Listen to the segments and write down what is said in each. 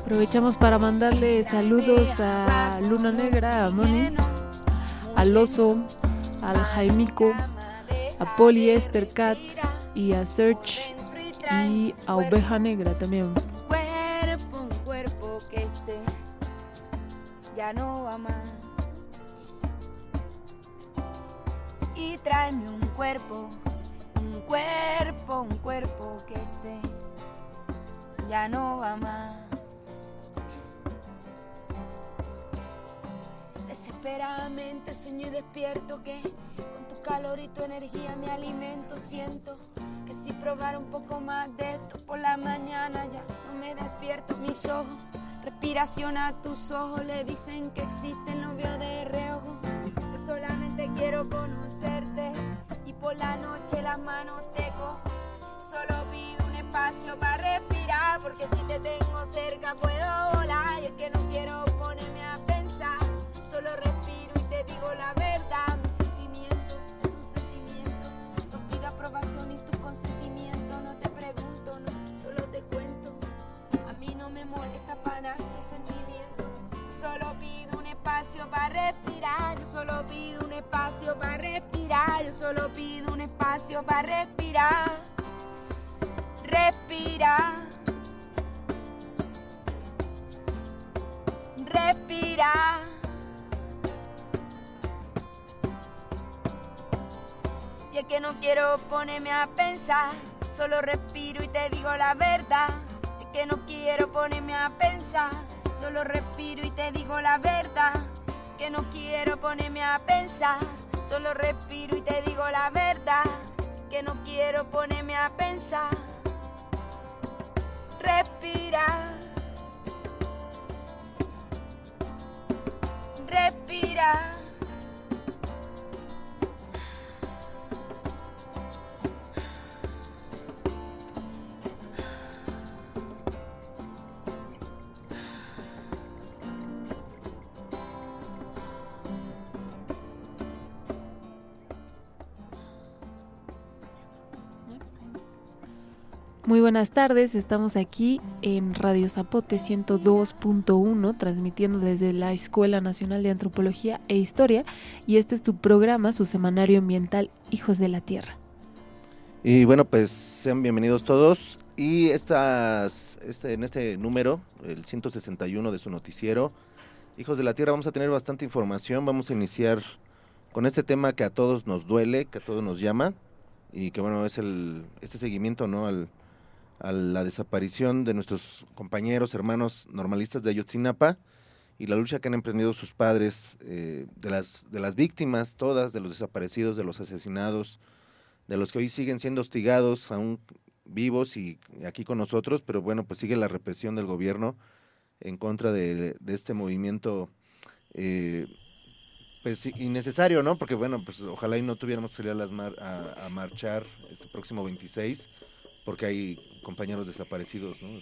Aprovechamos para mandarle saludos a Luna Negra, a Moni, al Oso, al Jaimico, a Polyester Cat y a Search y a Oveja Negra también. Un cuerpo que ya no va más. Y tráeme un cuerpo que ya no va más. Desesperadamente sueño y despierto que con tu calor y tu energía me alimento. Siento que si probara un poco más de esto por la mañana ya no me despierto. Mis ojos, respiración a tus ojos, le dicen que existen, lo veo de reojo. Yo solamente quiero conocerte y por la noche las manos te cojo. Solo pido un espacio para respirar, porque si te tengo cerca puedo volar. Y es que no quiero ponerme a pensar, solo respiro y te digo la verdad. Mis sentimientos son sentimientos, no pido aprobación ni tu consentimiento. No te pregunto, no, solo te cuento. A mí no me molesta para nada este sentimiento. Yo solo pido un espacio para respirar. Yo solo pido un espacio para respirar. Yo solo pido un espacio para respirar. Respira, respira. Y es que no quiero ponerme a pensar, solo respiro y te digo la verdad. Es que no quiero ponerme a pensar, solo respiro y te digo la verdad. Que no quiero ponerme a pensar, solo respiro y te digo la verdad. Que no quiero ponerme a pensar. Respira, respira. Muy buenas tardes, estamos aquí en Radio Zapote 102.1, transmitiendo desde la Escuela Nacional de Antropología e Historia, y este es tu programa, su semanario ambiental Hijos de la Tierra. Y bueno, pues sean bienvenidos todos, y en este número, el 161 de su noticiero, Hijos de la Tierra, vamos a tener bastante información. Vamos a iniciar con este tema que a todos nos duele, que a todos nos llama, y que bueno, es este seguimiento, ¿no?, a la desaparición de nuestros compañeros, hermanos normalistas de Ayotzinapa, y la lucha que han emprendido sus padres, de las víctimas todas, de los desaparecidos, de los asesinados, de los que hoy siguen siendo hostigados, aún vivos y aquí con nosotros, pero bueno, pues sigue la represión del gobierno en contra de este movimiento, pues innecesario, ¿no? Porque bueno, pues ojalá y no tuviéramos que salir a marchar este próximo 26, porque hay compañeros desaparecidos, ¿no?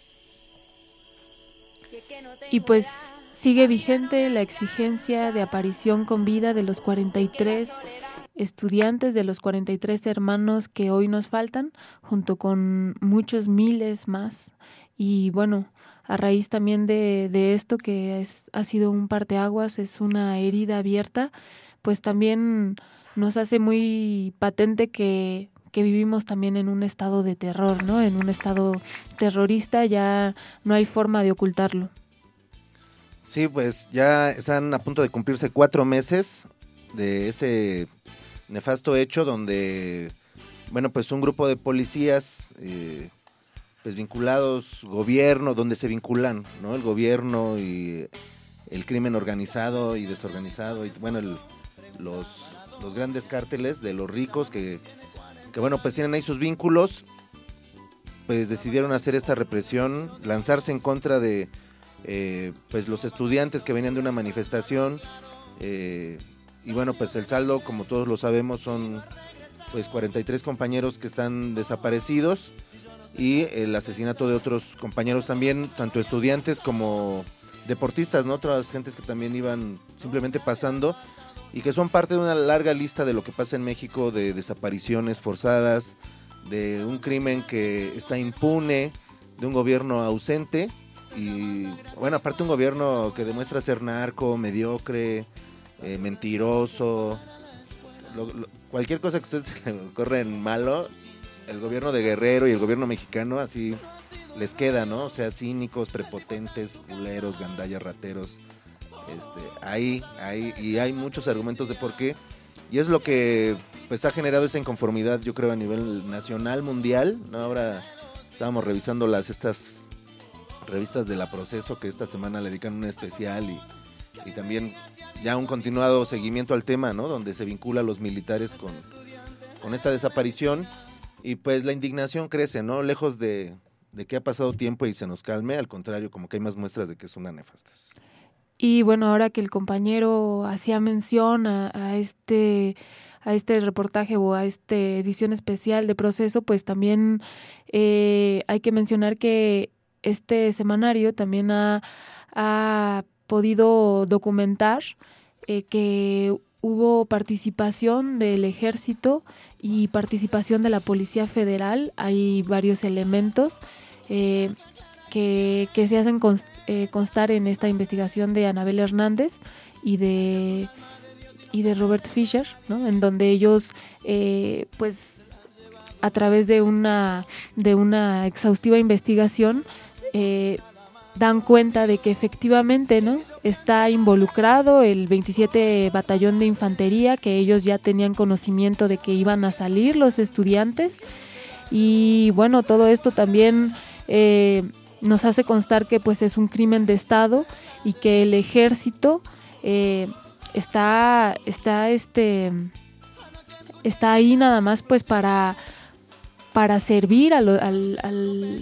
Y pues sigue vigente la exigencia de aparición con vida de los 43 estudiantes, de los 43 hermanos que hoy nos faltan, junto con muchos miles más. Y bueno, a raíz también de esto que ha sido un parteaguas, es una herida abierta, pues también nos hace muy patente que vivimos también en un estado de terror, ¿no? En un estado terrorista, ya no hay forma de ocultarlo. Sí, pues ya están a punto de cumplirse 4 meses de este nefasto hecho donde, bueno, pues un grupo de policías, pues vinculados, gobierno, donde se vinculan, ¿no?, el gobierno y el crimen organizado y desorganizado, y bueno, los grandes cárteles de los ricos que bueno, pues tienen ahí sus vínculos, pues decidieron hacer esta represión, lanzarse en contra de pues los estudiantes que venían de una manifestación, y bueno, pues el saldo, como todos lo sabemos, son pues 43 compañeros que están desaparecidos, y el asesinato de otros compañeros también, tanto estudiantes como deportistas, ¿no?, otras gentes que también iban simplemente pasando, y que son parte de una larga lista de lo que pasa en México, de desapariciones forzadas, de un crimen que está impune, de un gobierno ausente, y bueno, aparte un gobierno que demuestra ser narco, mediocre, mentiroso, cualquier cosa que a usted se le ocurra en malo, el gobierno de Guerrero y el gobierno mexicano así les queda, ¿no? O sea, cínicos, prepotentes, culeros, gandallas, rateros. Y hay muchos argumentos de por qué, y es lo que pues ha generado esa inconformidad, yo creo, a nivel nacional, mundial, ¿no? Ahora estábamos revisando estas revistas de La Proceso, que esta semana le dedican un especial, y también ya un continuado seguimiento al tema, ¿no? Donde se vincula a los militares con esta desaparición, y pues la indignación crece, ¿no? Lejos de que ha pasado tiempo y se nos calme, al contrario, como que hay más muestras de que es una nefastas. Y bueno, ahora que el compañero hacía mención a este reportaje o a esta edición especial de Proceso, pues también hay que mencionar que este semanario también ha podido documentar que hubo participación del Ejército y participación de la Policía Federal. Hay varios elementos que se hacen constar en esta investigación de Anabel Hernández y de Robert Fisher, ¿no? En donde ellos pues a través de una exhaustiva investigación dan cuenta de que efectivamente, ¿no?, está involucrado el 27 Batallón de Infantería, que ellos ya tenían conocimiento de que iban a salir los estudiantes, y bueno, todo esto también nos hace constar que pues es un crimen de Estado y que el Ejército está ahí nada más pues para servir al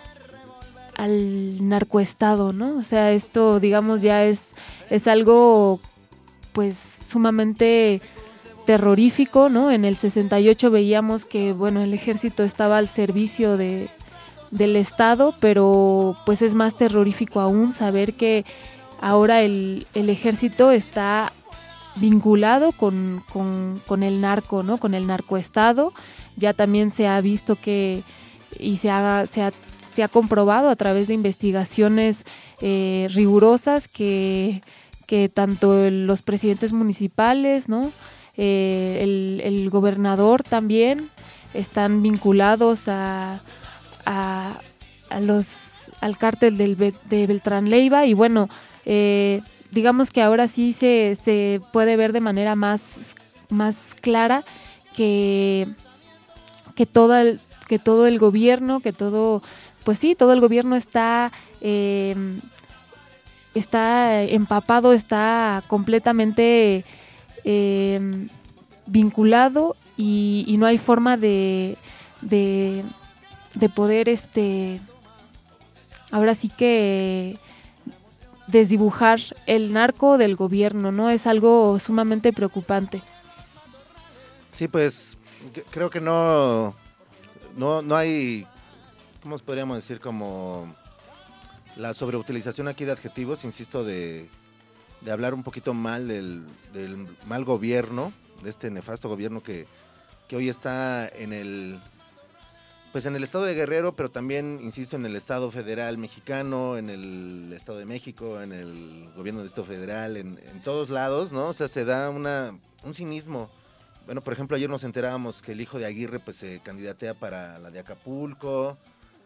narcoestado, ¿no? O sea, esto, digamos, ya es algo pues sumamente terrorífico, ¿no? En el 68 veíamos que, bueno, el Ejército estaba al servicio del Estado, pero pues es más terrorífico aún saber que ahora el Ejército está vinculado con el narco, ¿no? Con el narcoestado. Ya también se ha visto que, y se ha comprobado a través de investigaciones rigurosas que tanto los presidentes municipales, ¿no?, el gobernador también están vinculados al cártel de Beltrán Leiva, y bueno, digamos que ahora sí se puede ver de manera más clara que todo el gobierno, todo el gobierno está empapado, está completamente vinculado, y no hay forma de poder ahora sí que desdibujar el narco del gobierno, ¿no? Es algo sumamente preocupante. Sí, pues creo que no hay, ¿cómo podríamos decir? Como la sobreutilización aquí de adjetivos, insisto, de hablar un poquito mal del mal gobierno, de este nefasto gobierno que hoy está en el estado de Guerrero, pero también, insisto, en el estado federal mexicano, en el estado de México, en el gobierno del estado federal, en todos lados, ¿no? O sea, se da un cinismo. Bueno, por ejemplo, ayer nos enterábamos que el hijo de Aguirre pues se candidatea para la de Acapulco.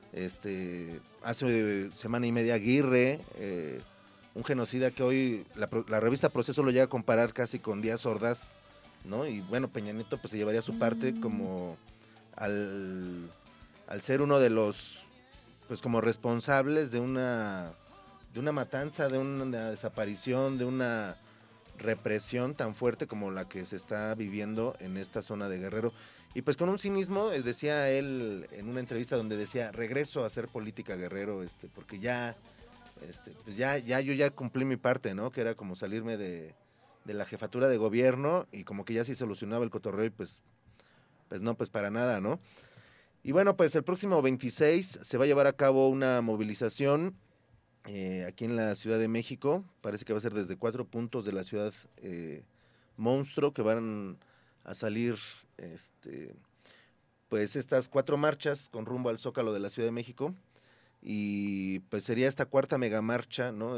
Hace semana y media Aguirre, un genocida que hoy la revista Proceso lo llega a comparar casi con Díaz Ordaz, ¿no? Y bueno, Peña Nieto pues se llevaría su parte como al ser uno de los pues como responsables de una matanza, de una desaparición, de una represión tan fuerte como la que se está viviendo en esta zona de Guerrero. Y pues con un cinismo, decía él en una entrevista donde decía, regreso a hacer política, Guerrero, porque pues ya yo ya cumplí mi parte, ¿no? Que era como salirme de la jefatura de gobierno, y como que ya sí solucionaba el cotorreo, y pues no, pues para nada, ¿no? Y bueno, pues el próximo 26 se va a llevar a cabo una movilización aquí en la Ciudad de México. Parece que va a ser desde 4 puntos de la ciudad monstruo, que van a salir pues estas 4 marchas con rumbo al Zócalo de la Ciudad de México. y pues sería esta cuarta megamarcha, ¿no?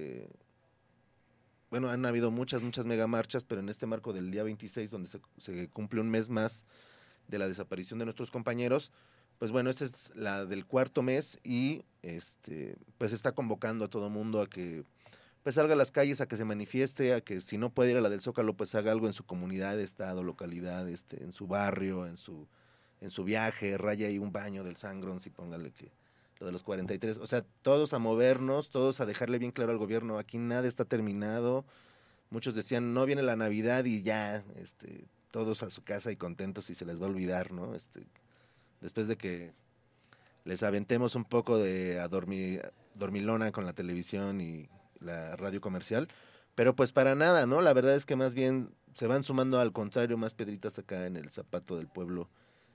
Bueno, han habido muchas megamarchas, pero en este marco del día 26, donde se cumple un mes más de la desaparición de nuestros compañeros, pues bueno, esta es la del cuarto mes y pues está convocando a todo mundo a que pues salga a las calles, a que se manifieste, a que si no puede ir a la del Zócalo, pues haga algo en su comunidad, estado, localidad, en su barrio, en su viaje, raya ahí un baño del Sangrons y póngale que lo de los 43, o sea, todos a movernos, todos a dejarle bien claro al gobierno, aquí nada está terminado. Muchos decían, no viene la Navidad y ya, todos a su casa y contentos y se les va a olvidar, ¿no? Después de que les aventemos un poco de dormilona con la televisión y la radio comercial, pero pues para nada, ¿no? La verdad es que más bien se van sumando, al contrario, más piedritas acá en el zapato del pueblo,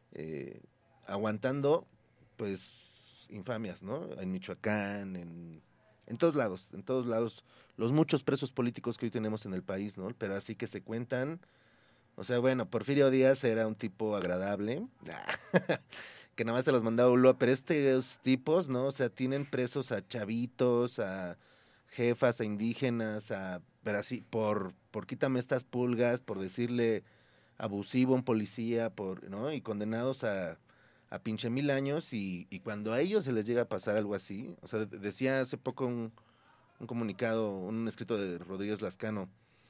aguantando, pues, infamias, ¿no? En Michoacán, en todos lados, los muchos presos políticos que hoy tenemos en el país, ¿no? Pero así que se cuentan, o sea, bueno, Porfirio Díaz era un tipo agradable, que nada más te los mandaba Ulloa, pero estos tipos, ¿no? O sea, tienen presos a chavitos, a jefas, a indígenas, pero así, por quítame estas pulgas, por decirle abusivo a un policía, ¿no? Y condenados a pinche 1000 años, y cuando a ellos se les llega a pasar algo así, o sea, decía hace poco un comunicado, un escrito de Rodríguez Lascano,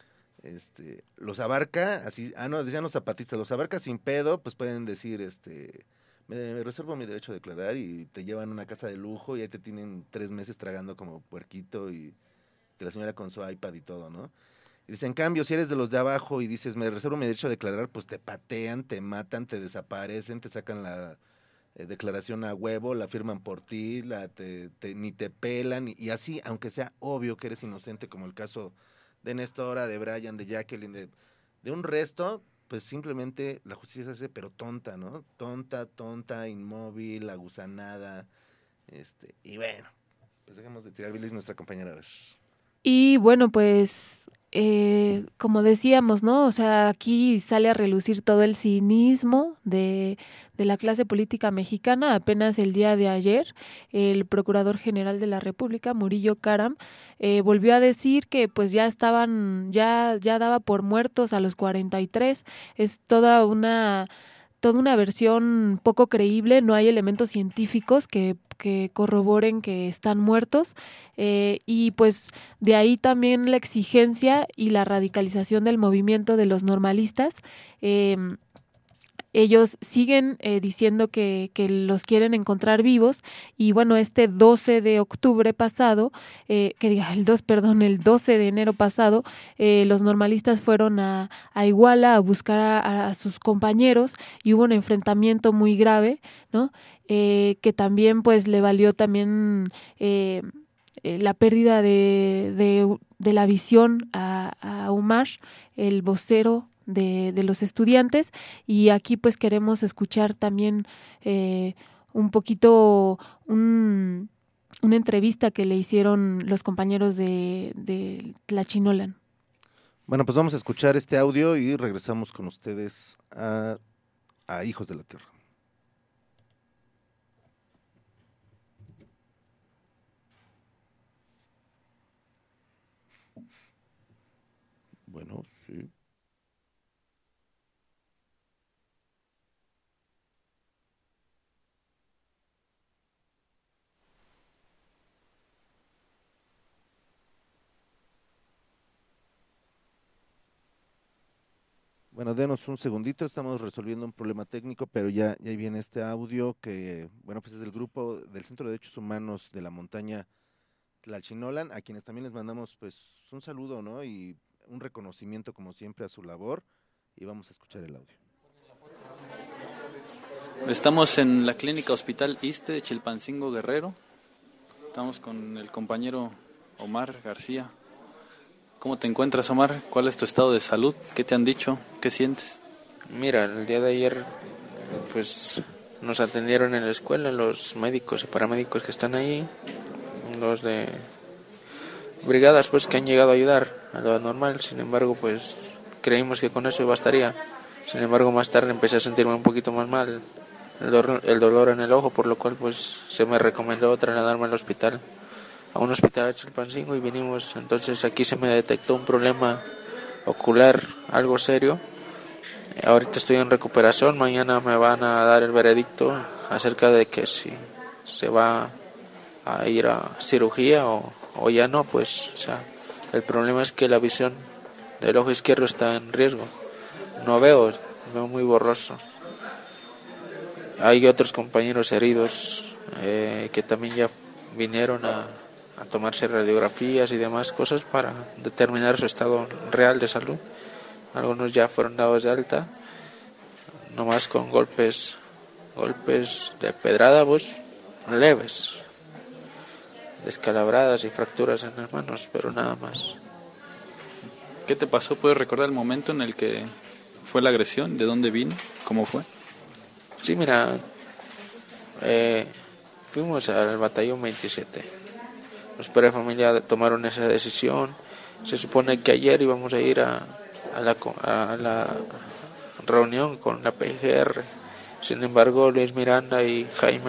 los abarca, así, decían los zapatistas, los abarca sin pedo, pues pueden decir, me reservo mi derecho a declarar, y te llevan a una casa de lujo y ahí te tienen 3 meses tragando como puerquito, y que la señora con su iPad y todo, ¿no? Y dice, en cambio, si eres de los de abajo y dices, me reservo mi derecho a declarar, pues te patean, te matan, te desaparecen, te sacan la declaración a huevo, la firman por ti, ni te pelan, y así, aunque sea obvio que eres inocente, como el caso de Nestora, de Brian, de Jacqueline, de un resto, pues simplemente la justicia se hace pero tonta, ¿no? Tonta, inmóvil, agusanada, y bueno, pues dejemos de tirar bilis nuestra compañera, a ver. Y bueno, pues como decíamos, ¿no? O sea, aquí sale a relucir todo el cinismo de la clase política mexicana. Apenas el día de ayer, el Procurador General de la República, Murillo Karam, volvió a decir que pues ya daba por muertos a los 43. Es toda una versión poco creíble, no hay elementos científicos que corroboren que están muertos, y pues de ahí también la exigencia y la radicalización del movimiento de los normalistas. Ellos siguen diciendo que los quieren encontrar vivos, y bueno, este 12 de octubre pasado, el 12 de enero pasado, los normalistas fueron a Iguala a buscar a sus compañeros, y hubo un enfrentamiento muy grave, ¿no? Que también pues le valió también la pérdida de la visión a Umar, el vocero de los estudiantes. Y aquí pues queremos escuchar también un poquito una entrevista que le hicieron los compañeros de Tlachinolan. Bueno, pues vamos a escuchar este audio y regresamos con ustedes a Hijos de la Tierra. Bueno, sí. Bueno, denos un segundito, estamos resolviendo un problema técnico, pero ya viene este audio que, bueno, pues es del grupo del Centro de Derechos Humanos de la Montaña Tlachinolan, a quienes también les mandamos pues un saludo, ¿no? Y un reconocimiento como siempre a su labor, y vamos a escuchar el audio. Estamos en la Clínica Hospital ISSSTE de Chilpancingo, Guerrero. Estamos con el compañero Omar García. ¿Cómo te encuentras, Omar? ¿Cuál es tu estado de salud? ¿Qué te han dicho? ¿Qué sientes? Mira, el día de ayer pues nos atendieron en la escuela los médicos y paramédicos que están ahí, los de brigadas pues que han llegado a ayudar a lo normal. Sin embargo, pues creímos que con eso bastaría. Sin embargo, más tarde empecé a sentirme un poquito más mal el dolor en el ojo, por lo cual pues se me recomendó trasladarme al hospital, a un hospital de Chilpancingo, y vinimos. Entonces aquí se me detectó un problema ocular algo serio. Ahorita estoy en recuperación, mañana me van a dar el veredicto acerca de que si se va a ir a cirugía o ya no, pues, o sea, el problema es que la visión del ojo izquierdo está en riesgo. No veo muy borroso. Hay otros compañeros heridos que también ya vinieron a tomarse radiografías y demás cosas para determinar su estado real de salud. Algunos ya fueron dados de alta, nomás con golpes de pedrada, pues leves, descalabradas y fracturas en las manos, pero nada más. ¿Qué te pasó? ¿Puedes recordar el momento en el que fue la agresión? ¿De dónde vino? ¿Cómo fue? Sí, mira, fuimos al batallón 27. Los padres de familia tomaron esa decisión. Se supone que ayer íbamos a ir a la reunión con la PGR. Sin embargo, Luis Miranda y Jaime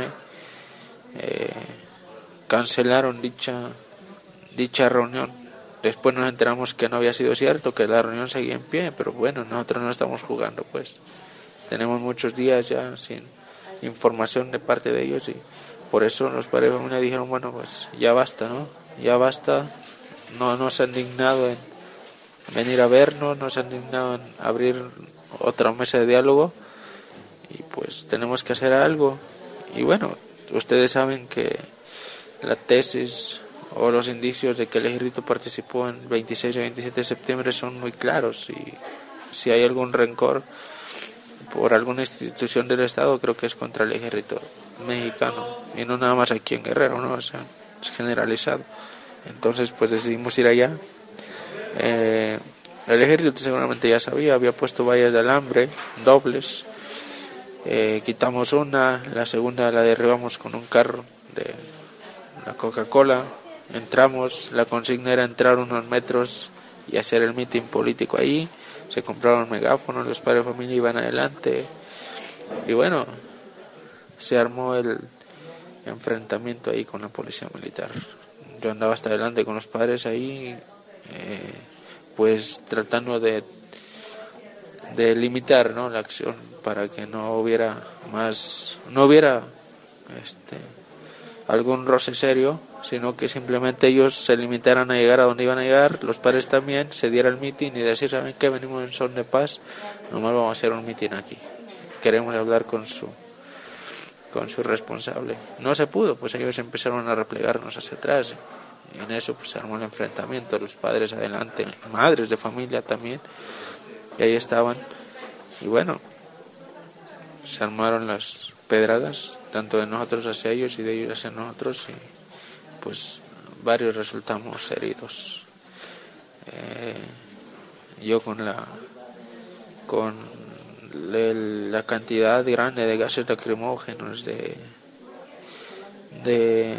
cancelaron dicha reunión. Después nos enteramos que no había sido cierto, que la reunión seguía en pie, pero bueno, nosotros no estamos jugando, pues. Tenemos muchos días ya sin información de parte de ellos, y por eso los padres de familia dijeron, bueno, pues ya basta, ¿no? Ya basta. No se han dignado en venir a vernos, no se han dignado en abrir otra mesa de diálogo, y pues tenemos que hacer algo. Y bueno, ustedes saben que la tesis o los indicios de que el ejército participó en 26 y 27 de septiembre son muy claros, y si hay algún rencor por alguna institución del Estado, creo que es contra el ejército mexicano, y no nada más aquí en Guerrero, ¿no? O sea, es generalizado. Entonces pues decidimos ir allá. El ejército seguramente ya sabía, había puesto vallas de alambre dobles. Quitamos una, la segunda la derribamos con un carro de la Coca-Cola. Entramos, la consigna era entrar unos metros y hacer el mitin político ahí. Se compraron megáfonos, los padres de familia iban adelante, y bueno, se armó el enfrentamiento ahí con la policía militar. Yo andaba hasta adelante con los padres ahí, pues tratando de limitar, ¿no?, la acción, para que no hubiera algún roce serio, sino que simplemente ellos se limitaran a llegar a donde iban a llegar, los padres también, se diera el mitin y decir, ¿saben qué? Venimos en son de paz, nomás vamos a hacer un mitin aquí, queremos hablar con su responsable. No se pudo, pues ellos empezaron a replegarnos hacia atrás, y en eso pues se armó el enfrentamiento, los padres adelante, madres de familia también, que ahí estaban, y bueno, se armaron las pedradas, tanto de nosotros hacia ellos y de ellos hacia nosotros, y pues varios resultamos heridos. Yo con la cantidad grande de gases lacrimógenos, de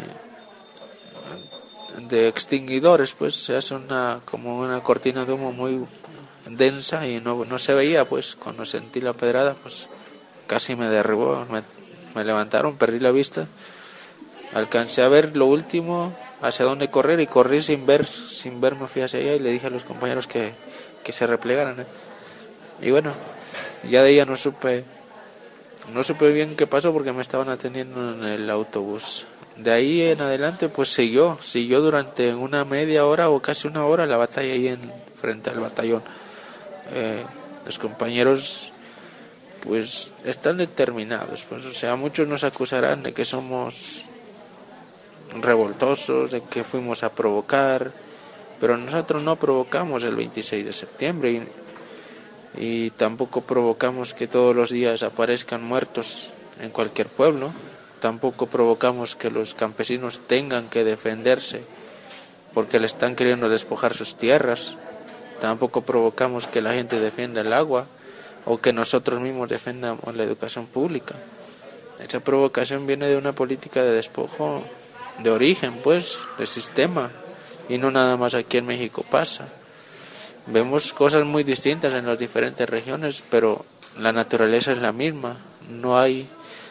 extinguidores, pues se hace como una cortina de humo muy densa, y no se veía, pues cuando sentí la pedrada pues casi me derribó, me levantaron, perdí la vista, alcancé a ver lo último, hacia dónde correr, y corrí sin ver, me fui hacia allá y le dije a los compañeros que se replegaran, y bueno, ya de ella no supe bien qué pasó, porque me estaban atendiendo en el autobús. De ahí en adelante pues siguió durante una media hora o casi una hora la batalla ahí frente al batallón. Los compañeros pues están determinados, pues, o sea, muchos nos acusarán de que somos revoltosos, de que fuimos a provocar, pero nosotros no provocamos el 26 de septiembre y tampoco provocamos que todos los días aparezcan muertos en cualquier pueblo, tampoco provocamos que los campesinos tengan que defenderse porque le están queriendo despojar sus tierras, tampoco provocamos que la gente defienda el agua o que nosotros mismos defendamos la educación pública. Esa provocación viene de una política de despojo de origen, pues, de sistema, y no nada más aquí en México pasa. Vemos cosas muy distintas en las diferentes regiones, pero la naturaleza es la misma. No hay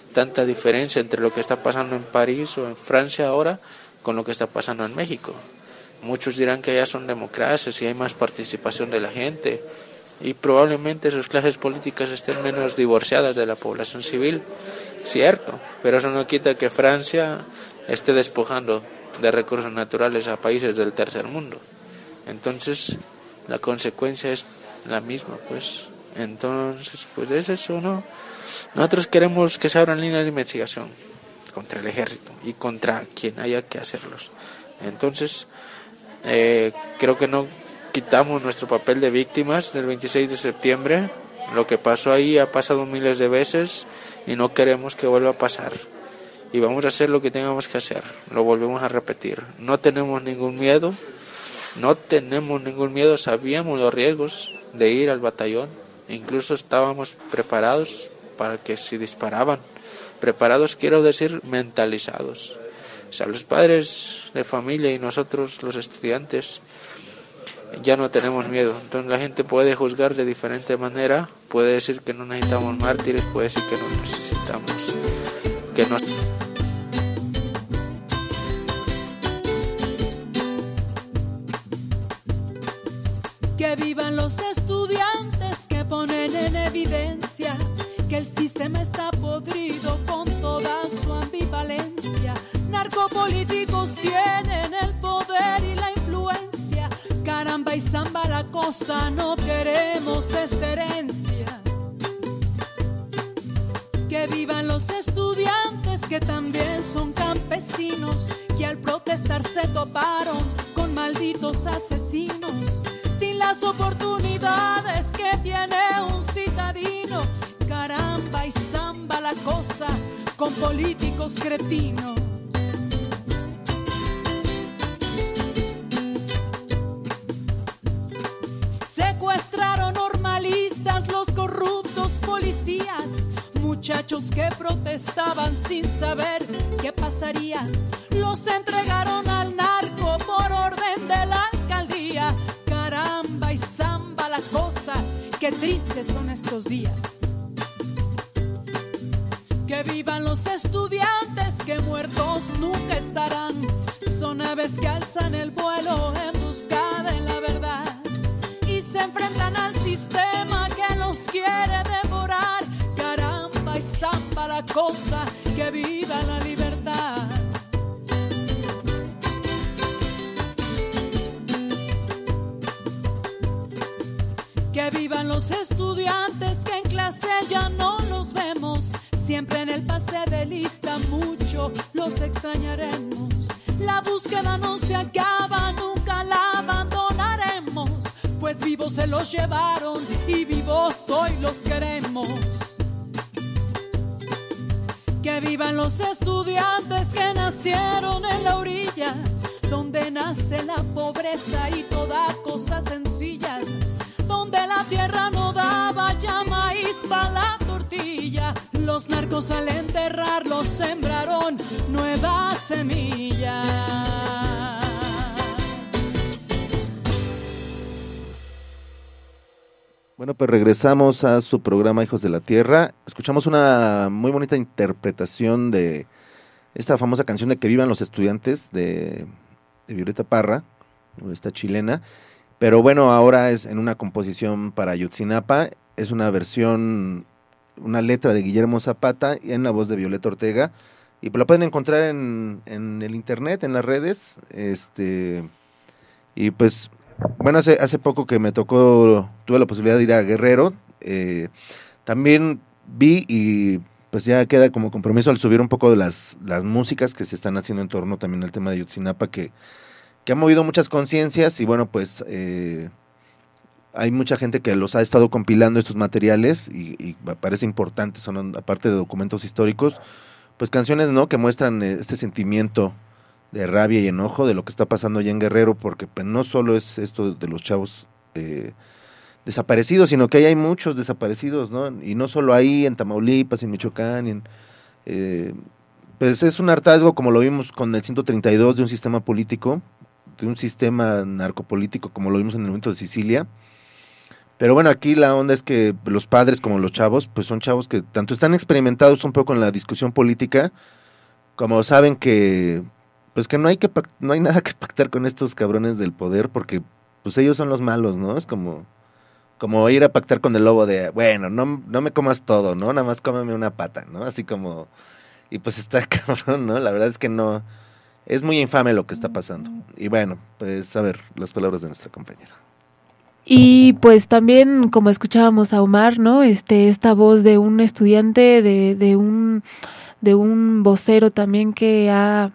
tanta diferencia entre lo que está pasando en París o en Francia ahora con lo que está pasando en México. Muchos dirán que allá son democracias y hay más participación de la gente, y probablemente sus clases políticas estén menos divorciadas de la población civil, cierto, pero eso no quita que Francia esté despojando de recursos naturales a países del tercer mundo. Entonces la consecuencia es la misma, pues. Entonces, pues es eso, ¿no? Nosotros queremos que se abran líneas de investigación contra el ejército y contra quien haya que hacerlos. Entonces, creo que no quitamos nuestro papel de víctimas del 26 de septiembre. Lo que pasó ahí ha pasado miles de veces y no queremos que vuelva a pasar. Y vamos a hacer lo que tengamos que hacer. Lo volvemos a repetir. No tenemos ningún miedo. Sabíamos los riesgos de ir al batallón. Incluso estábamos preparados para que si disparaban. Preparados quiero decir mentalizados. O sea, los padres de familia y nosotros los estudiantes ya no tenemos miedo. Entonces la gente puede juzgar de diferente manera, puede decir que no necesitamos mártires, puede decir que no necesitamos, que no. Que vivan los estudiantes que ponen en evidencia que el sistema está podrido con toda su ambivalencia. Narcopolíticos tienen el poder y la influencia. Caramba y zamba la cosa, no queremos esta herencia. Que vivan los estudiantes que también son campesinos, que al protestar se toparon con malditos asesinos. Sin las oportunidades que tiene un citadino, caramba y zamba la cosa con políticos cretinos. Secuestraron normalistas los corruptos policías, muchachos que protestaban sin saber qué pasaría. Los entregaron al narco por orden de la alcaldía. Caramba y zamba la cosa, qué tristes son estos días. Que vivan los estudiantes que muertos nunca estarán. Son aves que alzan el vuelo en busca de la verdad y se enfrentan al sistema que los quiere devorar. Caramba y zamba la cosa, que viva la libertad. Que vivan los estudiantes que en clase ya no los vemos. Siempre en el pase de lista mucho los extrañaremos. La búsqueda no se acaba, nunca la abandonaremos. Pues vivos se los llevaron y vivos hoy los queremos. Que vivan los estudiantes que nacieron en la orilla, donde nace la pobreza y toda cosa sencilla, donde la tierra no daba ya maíz para la tortilla. Los narcos al enterrarlos sembraron nueva semilla. Bueno, pues regresamos a su programa Hijos de la Tierra. Escuchamos una muy bonita interpretación de esta famosa canción de Que vivan los estudiantes de Violeta Parra, esta chilena. Pero bueno, ahora es en una composición para Ayotzinapa, es una versión, una letra de Guillermo Zapata y en la voz de Violeta Ortega, y pues la pueden encontrar en el internet, en las redes, y pues, bueno, hace poco que me tocó, tuve la posibilidad de ir a Guerrero, también vi y pues ya queda como compromiso al subir un poco de las músicas que se están haciendo en torno también al tema de Ayotzinapa, que ha movido muchas conciencias y bueno, pues hay mucha gente que los ha estado compilando estos materiales y parece importante, son aparte de documentos históricos, pues canciones, ¿no?, que muestran este sentimiento de rabia y enojo de lo que está pasando allá en Guerrero, porque pues no solo es esto de los chavos desaparecidos, sino que ahí hay muchos desaparecidos, ¿no? Y no solo ahí, en Tamaulipas, en Michoacán, pues es un hartazgo como lo vimos con el 132 de un sistema político, de un sistema narcopolítico como lo vimos en el momento de Sicilia, Pero bueno, aquí la onda es que los padres como los chavos, pues son chavos que tanto están experimentados un poco en la discusión política, como saben que pues que no hay no hay nada que pactar con estos cabrones del poder, porque pues ellos son los malos, ¿no? Es como ir a pactar con el lobo de, bueno, no me comas todo, ¿no? Nada más cómeme una pata, ¿no? Así como, y pues está cabrón, ¿no? La verdad es que no, es muy infame lo que está pasando. Y bueno, pues a ver, las palabras de nuestra compañera. Y pues también, como escuchábamos a Omar, ¿no? Esta voz de un estudiante, de un vocero también que ha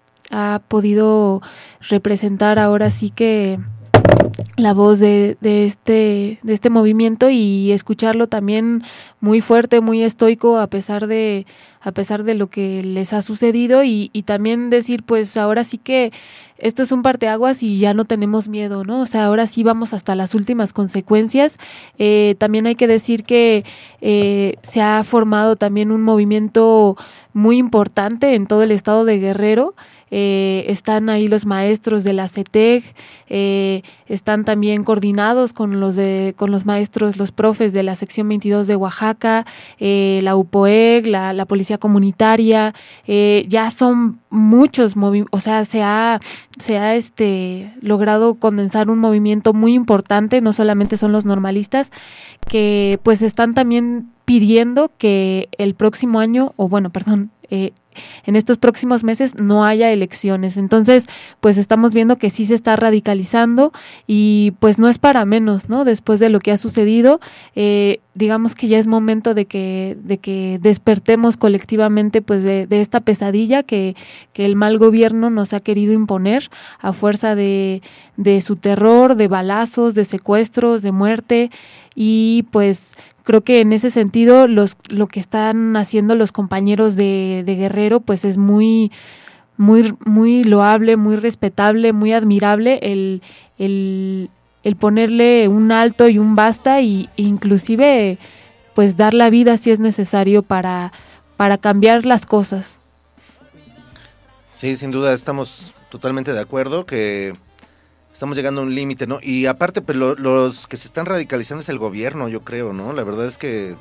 podido representar ahora sí que la voz de este movimiento, y escucharlo también muy fuerte, muy estoico a pesar de lo que les ha sucedido, y también decir, pues ahora sí que esto es un parteaguas y ya no tenemos miedo, ¿no? O sea, ahora sí vamos hasta las últimas consecuencias. También hay que decir que se ha formado también un movimiento muy importante en todo el estado de Guerrero. Están ahí los maestros de la CETEC, están también coordinados con los maestros, los profes de la sección 22 de Oaxaca, la UPOEG, la Policía Comunitaria. Ya son muchos o sea, se ha logrado condensar un movimiento muy importante. No solamente son los normalistas, que pues están también pidiendo que el próximo año, en estos próximos meses no haya elecciones. Entonces, pues estamos viendo que sí se está radicalizando, y pues no es para menos, ¿no? Después de lo que ha sucedido, digamos que ya es momento de que despertemos colectivamente, pues de esta pesadilla que el mal gobierno nos ha querido imponer a fuerza de su terror, de balazos, de secuestros, de muerte. Y pues creo que en ese sentido lo que están haciendo los compañeros de Guerrero pues es muy, muy, muy loable, muy respetable, muy admirable el ponerle un alto y un basta, y inclusive pues dar la vida si es necesario para cambiar las cosas. Sí, sin duda estamos totalmente de acuerdo que estamos llegando a un límite, ¿no? Y aparte, pues los que se están radicalizando es el gobierno, yo creo, ¿no? La verdad es que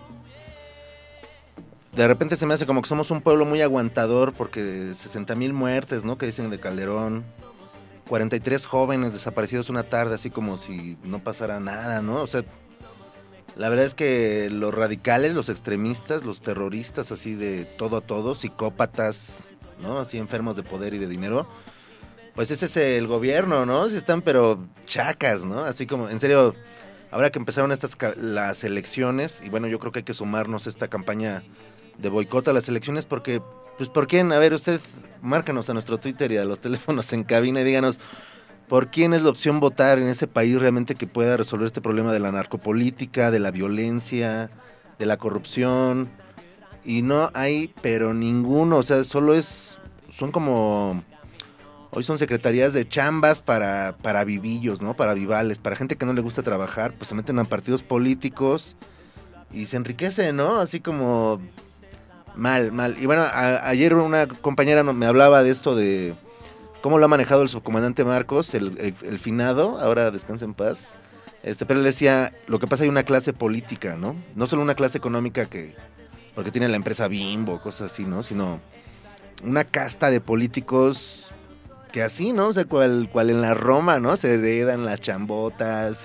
de repente se me hace como que somos un pueblo muy aguantador, porque 60,000 muertes, ¿no? Que dicen de Calderón, 43 jóvenes desaparecidos una tarde, así como si no pasara nada, ¿no? O sea, la verdad es que los radicales, los extremistas, los terroristas, así de todo a todo, psicópatas, ¿no? Así enfermos de poder y de dinero, pues ese es el gobierno, ¿no? Si están pero chacas, ¿no? Así como, en serio, ahora que empezaron las elecciones, y bueno, yo creo que hay que sumarnos a esta campaña de boicot a las elecciones, porque, pues, ¿por quién? A ver, usted, márcanos a nuestro Twitter y a los teléfonos en cabina y díganos, ¿por quién es la opción votar en este país realmente que pueda resolver este problema de la narcopolítica, de la violencia, de la corrupción? Y no hay, pero ninguno, o sea, son como... Hoy son secretarías de chambas para vivillos, ¿no? Para vivales, para gente que no le gusta trabajar, pues se meten a partidos políticos y se enriquecen, ¿no? Así como mal. Y bueno, ayer una compañera me hablaba de esto, de cómo lo ha manejado el subcomandante Marcos, el finado, ahora descansa en paz. Pero él decía, lo que pasa, hay una clase política, ¿no? No solo una clase económica porque tiene la empresa Bimbo, cosas así, ¿no? Sino una casta de políticos que así, ¿no? O sea, cual en la Roma, ¿no? Se heredan las chambotas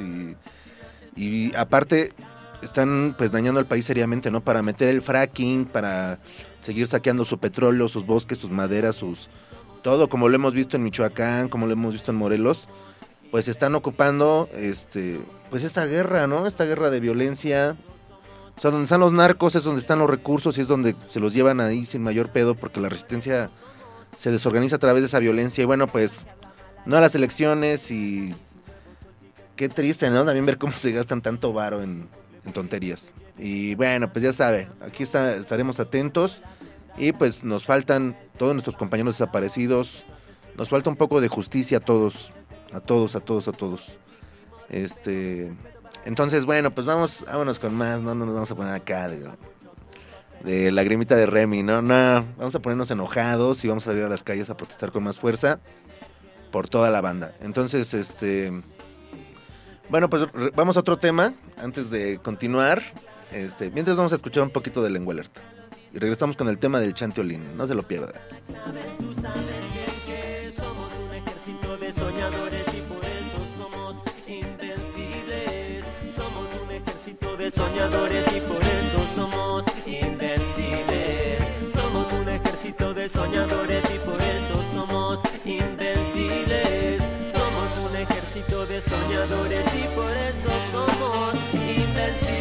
y aparte están pues dañando al país seriamente, ¿no? Para meter el fracking, para seguir saqueando su petróleo, sus bosques, sus maderas, todo, como lo hemos visto en Michoacán, como lo hemos visto en Morelos, pues están ocupando pues esta guerra, ¿no? Esta guerra de violencia. O sea, donde están los narcos es donde están los recursos y es donde se los llevan ahí sin mayor pedo, porque la resistencia se desorganiza a través de esa violencia. Y bueno, pues no a las elecciones, y qué triste, ¿no? También ver cómo se gastan tanto varo en tonterías. Y bueno, pues ya sabe, aquí estaremos atentos, y pues nos faltan todos nuestros compañeros desaparecidos, nos falta un poco de justicia a todos. Entonces, bueno, pues vámonos con más, no nos vamos a poner acá de lagrimita de Remy, no, vamos a ponernos enojados y vamos a salir a las calles a protestar con más fuerza por toda la banda. Entonces, Bueno, pues vamos a otro tema antes de continuar. Mientras vamos a escuchar un poquito de Lengua Alerta. Y regresamos con el tema del Chanteolín. No se lo pierda. Tú sabes bien que somos un ejército de soñadores y por eso somos invencibles. Somos un ejército de soñadores y por eso somos invencibles. Somos un ejército de soñadores y por eso somos invencibles. Somos un ejército de soñadores y por eso somos invencibles.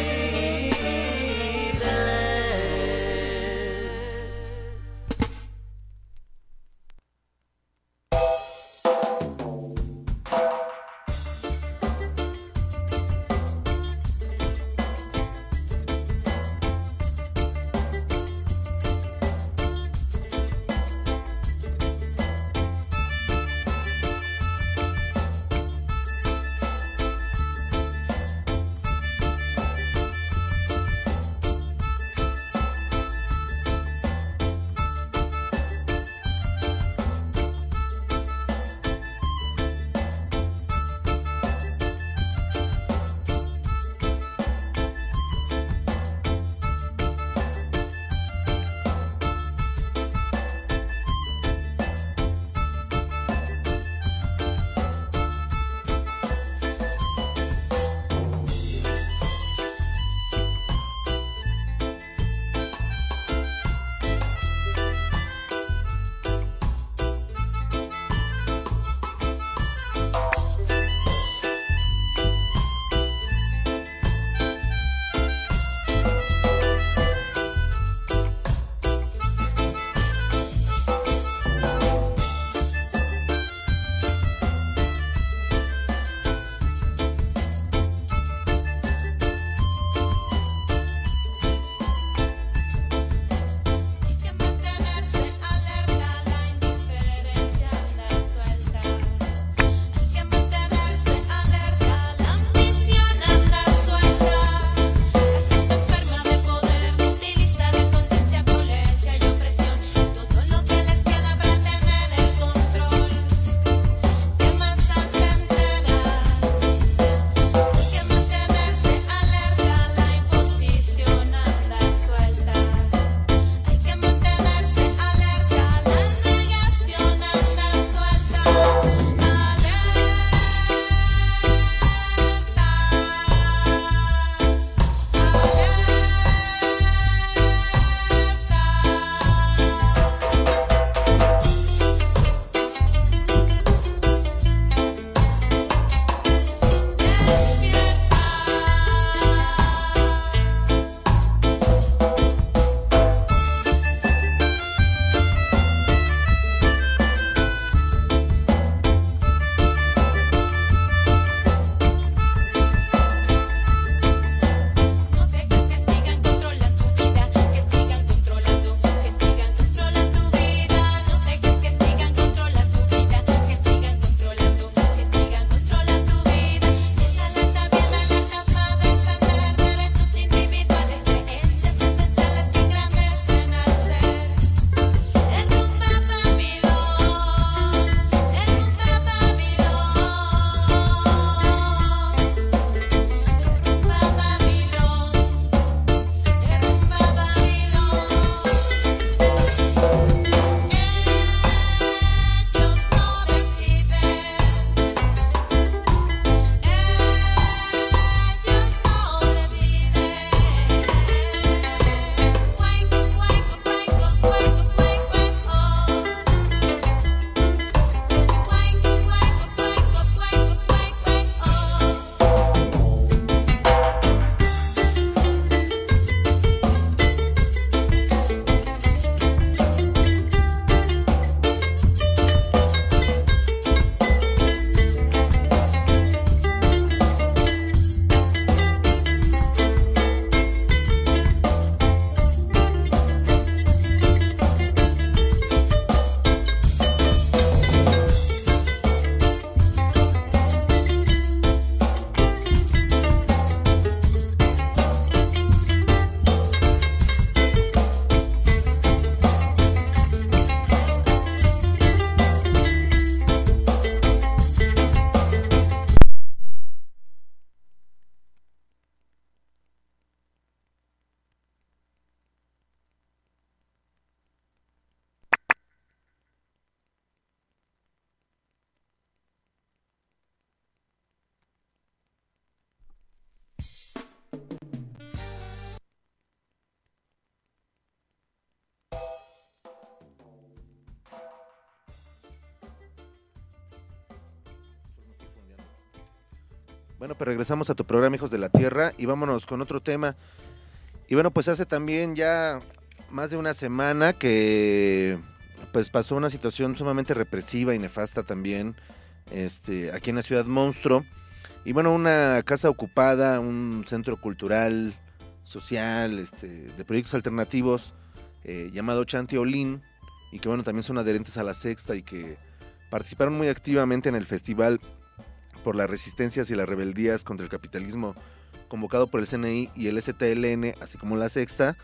Bueno, pues regresamos a tu programa Hijos de la Tierra y vámonos con otro tema. Y bueno, pues hace también ya más de una semana que pues pasó una situación sumamente represiva y nefasta también aquí en la ciudad monstruo. Y bueno, una casa ocupada, un centro cultural, social, de proyectos alternativos llamado Chanti Olin, y que bueno, también son adherentes a la Sexta y que participaron muy activamente en el festival por las resistencias y las rebeldías contra el capitalismo convocado por el CNI y el STLN, así como la Sexta.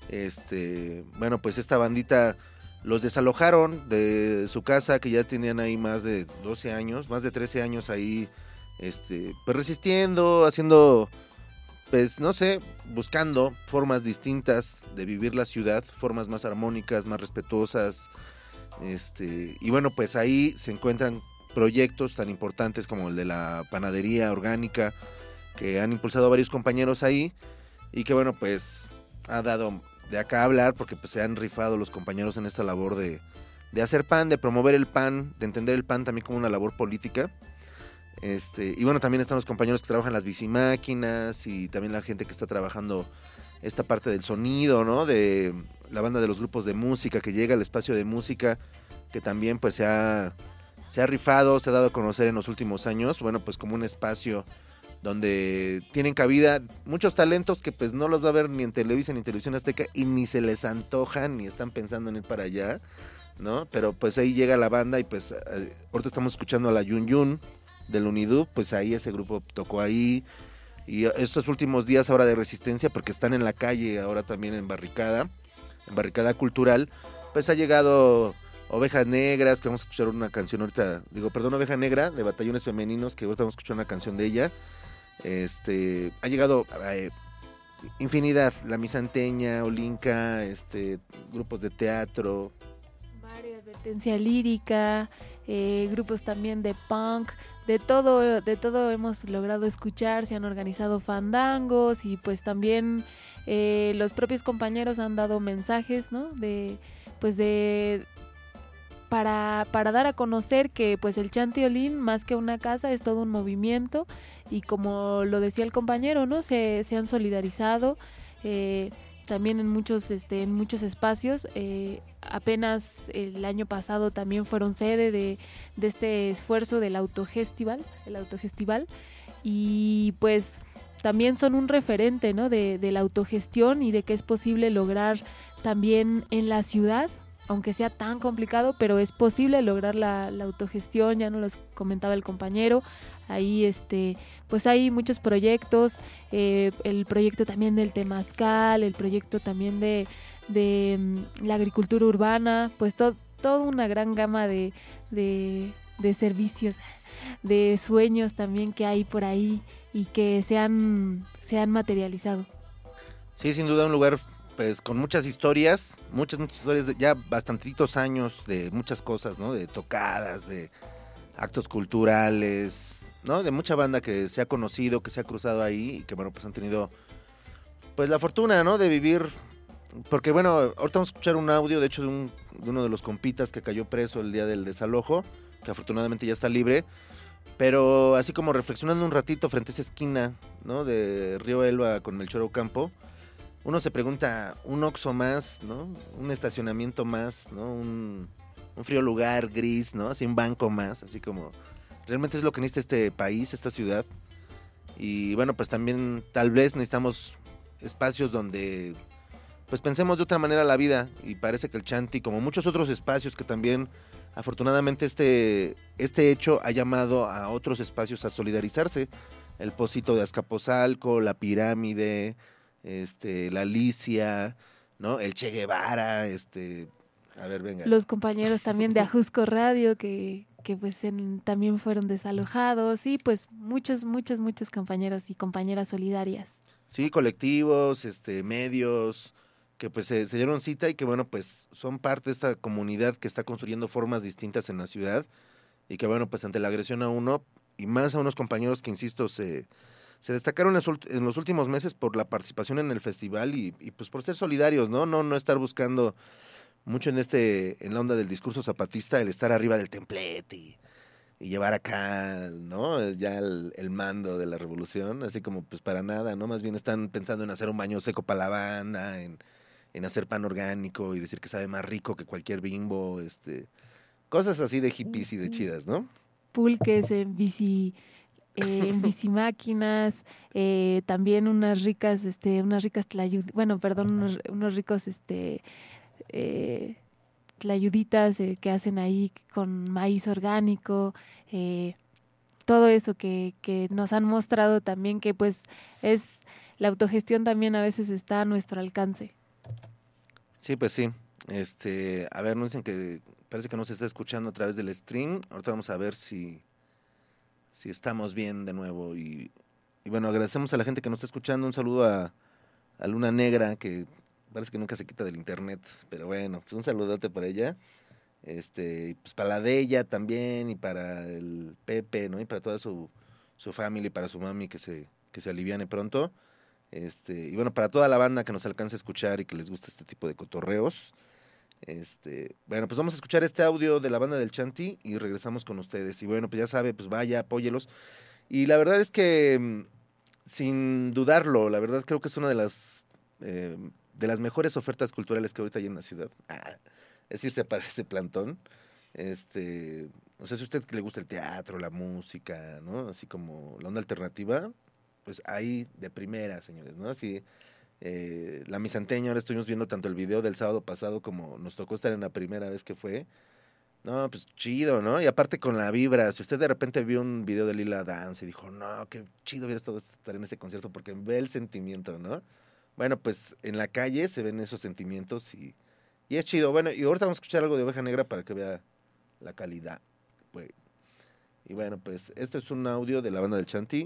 Bueno, pues esta bandita los desalojaron de su casa, que ya tenían ahí más de 12 años, más de 13 años ahí, pues resistiendo, haciendo, pues no sé, buscando formas distintas de vivir la ciudad, formas más armónicas, más respetuosas, y bueno, pues ahí se encuentran proyectos tan importantes como el de la panadería orgánica, que han impulsado a varios compañeros ahí, y que bueno, pues ha dado de acá a hablar, porque pues se han rifado los compañeros en esta labor de hacer pan, de promover el pan, de entender el pan también como una labor política. Y bueno, también están los compañeros que trabajan las bicimáquinas y también la gente que está trabajando esta parte del sonido, ¿no? De la banda de los grupos de música que llega al espacio de música, que también pues se ha rifado, se ha dado a conocer en los últimos años, bueno, pues como un espacio donde tienen cabida muchos talentos que pues no los va a ver ni en Televisa ni en Televisión Azteca y ni se les antojan ni están pensando en ir para allá, ¿no? Pero pues ahí llega la banda y pues ahorita estamos escuchando a la Yun Yun del Unidub, pues ahí ese grupo tocó ahí, y estos últimos días ahora de resistencia, porque están en la calle ahora también en barricada cultural, pues ha llegado Ovejas Negras, que vamos a escuchar una canción ahorita, Oveja Negra de Batallones Femeninos, que ahorita vamos a escuchar una canción de ella. Ha llegado infinidad, La Misanteña, Olinka, grupos de teatro, varias, Advertencia Lírica, grupos también de punk, de todo hemos logrado escuchar. Se han organizado fandangos y pues también los propios compañeros han dado mensajes, ¿no? Para dar a conocer que pues el Chanti Olin, más que una casa, es todo un movimiento, y como lo decía el compañero, ¿no? Se han solidarizado también en muchos espacios. Apenas el año pasado también fueron sede de este esfuerzo del autogestival, y pues también son un referente, ¿no? de la autogestión y de que es posible lograr también en la ciudad, aunque sea tan complicado, pero es posible lograr la autogestión. Ya nos los comentaba el compañero. Ahí pues hay muchos proyectos, el proyecto también del temazcal, el proyecto también de la agricultura urbana, pues toda una gran gama de servicios, de sueños también que hay por ahí y que se han materializado. Sí, sin duda un lugar pues con muchas historias, muchas historias de ya bastantitos años, de muchas cosas, ¿no? De tocadas, de actos culturales, ¿no? De mucha banda que se ha conocido, que se ha cruzado ahí y que bueno, pues han tenido pues la fortuna, ¿no? De vivir, porque bueno, ahorita vamos a escuchar un audio, de hecho, de uno de los compitas que cayó preso el día del desalojo, que afortunadamente ya está libre, pero así como reflexionando un ratito frente a esa esquina, ¿no? De Río Elba con Melchor Ocampo, uno se pregunta, un Oxxo más, ¿no? Un estacionamiento más, ¿no? Un frío lugar gris, ¿no? Así un banco más, así como realmente es lo que necesita este país, esta ciudad. Y bueno, pues también tal vez necesitamos espacios donde pues pensemos de otra manera la vida, y parece que el Chanti, como muchos otros espacios que también afortunadamente este hecho ha llamado a otros espacios a solidarizarse, el Pocito de Azcapotzalco, la Pirámide, la Alicia, ¿no? El Che Guevara, a ver, venga. Los compañeros también de Ajusco Radio que pues también fueron desalojados, y pues muchos compañeros y compañeras solidarias. Sí, colectivos, medios que pues se dieron cita y que bueno, pues son parte de esta comunidad que está construyendo formas distintas en la ciudad, y que bueno, pues ante la agresión a uno y más a unos compañeros que, insisto, se destacaron en los últimos meses por la participación en el festival y pues por ser solidarios, no estar buscando mucho en la onda del discurso zapatista, el estar arriba del templete y llevar acá, ¿no? Ya el mando de la revolución, así como pues para nada, ¿no? Más bien están pensando en hacer un baño seco para la banda, en hacer pan orgánico y decir que sabe más rico que cualquier Bimbo, cosas así de hippies y de chidas, ¿no? Pulques en bicimáquinas, también unos ricos tlayuditas que hacen ahí con maíz orgánico, todo eso que nos han mostrado también que pues es la autogestión también a veces está a nuestro alcance. Sí, pues sí. A ver, nos dicen que parece que no se está escuchando a través del stream. Ahorita vamos a ver si estamos bien de nuevo. Y bueno, agradecemos a la gente que nos está escuchando. Un saludo a Luna Negra, que parece que nunca se quita del internet. Pero bueno, pues un saludote para ella. Pues para la de ella también, y para el Pepe, ¿no? Y para toda su familia, y para su mami que se aliviane pronto. Y bueno, para toda la banda que nos alcance a escuchar y que les gusta este tipo de cotorreos. Bueno, pues vamos a escuchar este audio de la banda del Chanti y regresamos con ustedes. Y bueno, pues ya sabe, pues vaya, apóyelos. Y la verdad es que, sin dudarlo, la verdad creo que es una de las mejores ofertas culturales que ahorita hay en la ciudad. Es irse para ese plantón. O sea, si a usted le gusta el teatro, la música, ¿no? Así como la onda alternativa, pues ahí de primera, señores, ¿no? Así, la Misanteña, ahora estuvimos viendo tanto el video del sábado pasado como nos tocó estar en la primera vez que fue. No, pues chido, ¿no? Y aparte con la vibra, si usted de repente vio un video de Lila Downs y dijo, no, qué chido hubiera estado estar en ese concierto porque ve el sentimiento, ¿no? Bueno, pues en la calle se ven esos sentimientos y es chido. Bueno, y ahorita vamos a escuchar algo de Oveja Negra para que vea la calidad, güey. Y bueno, pues esto es un audio de la banda del Chanti.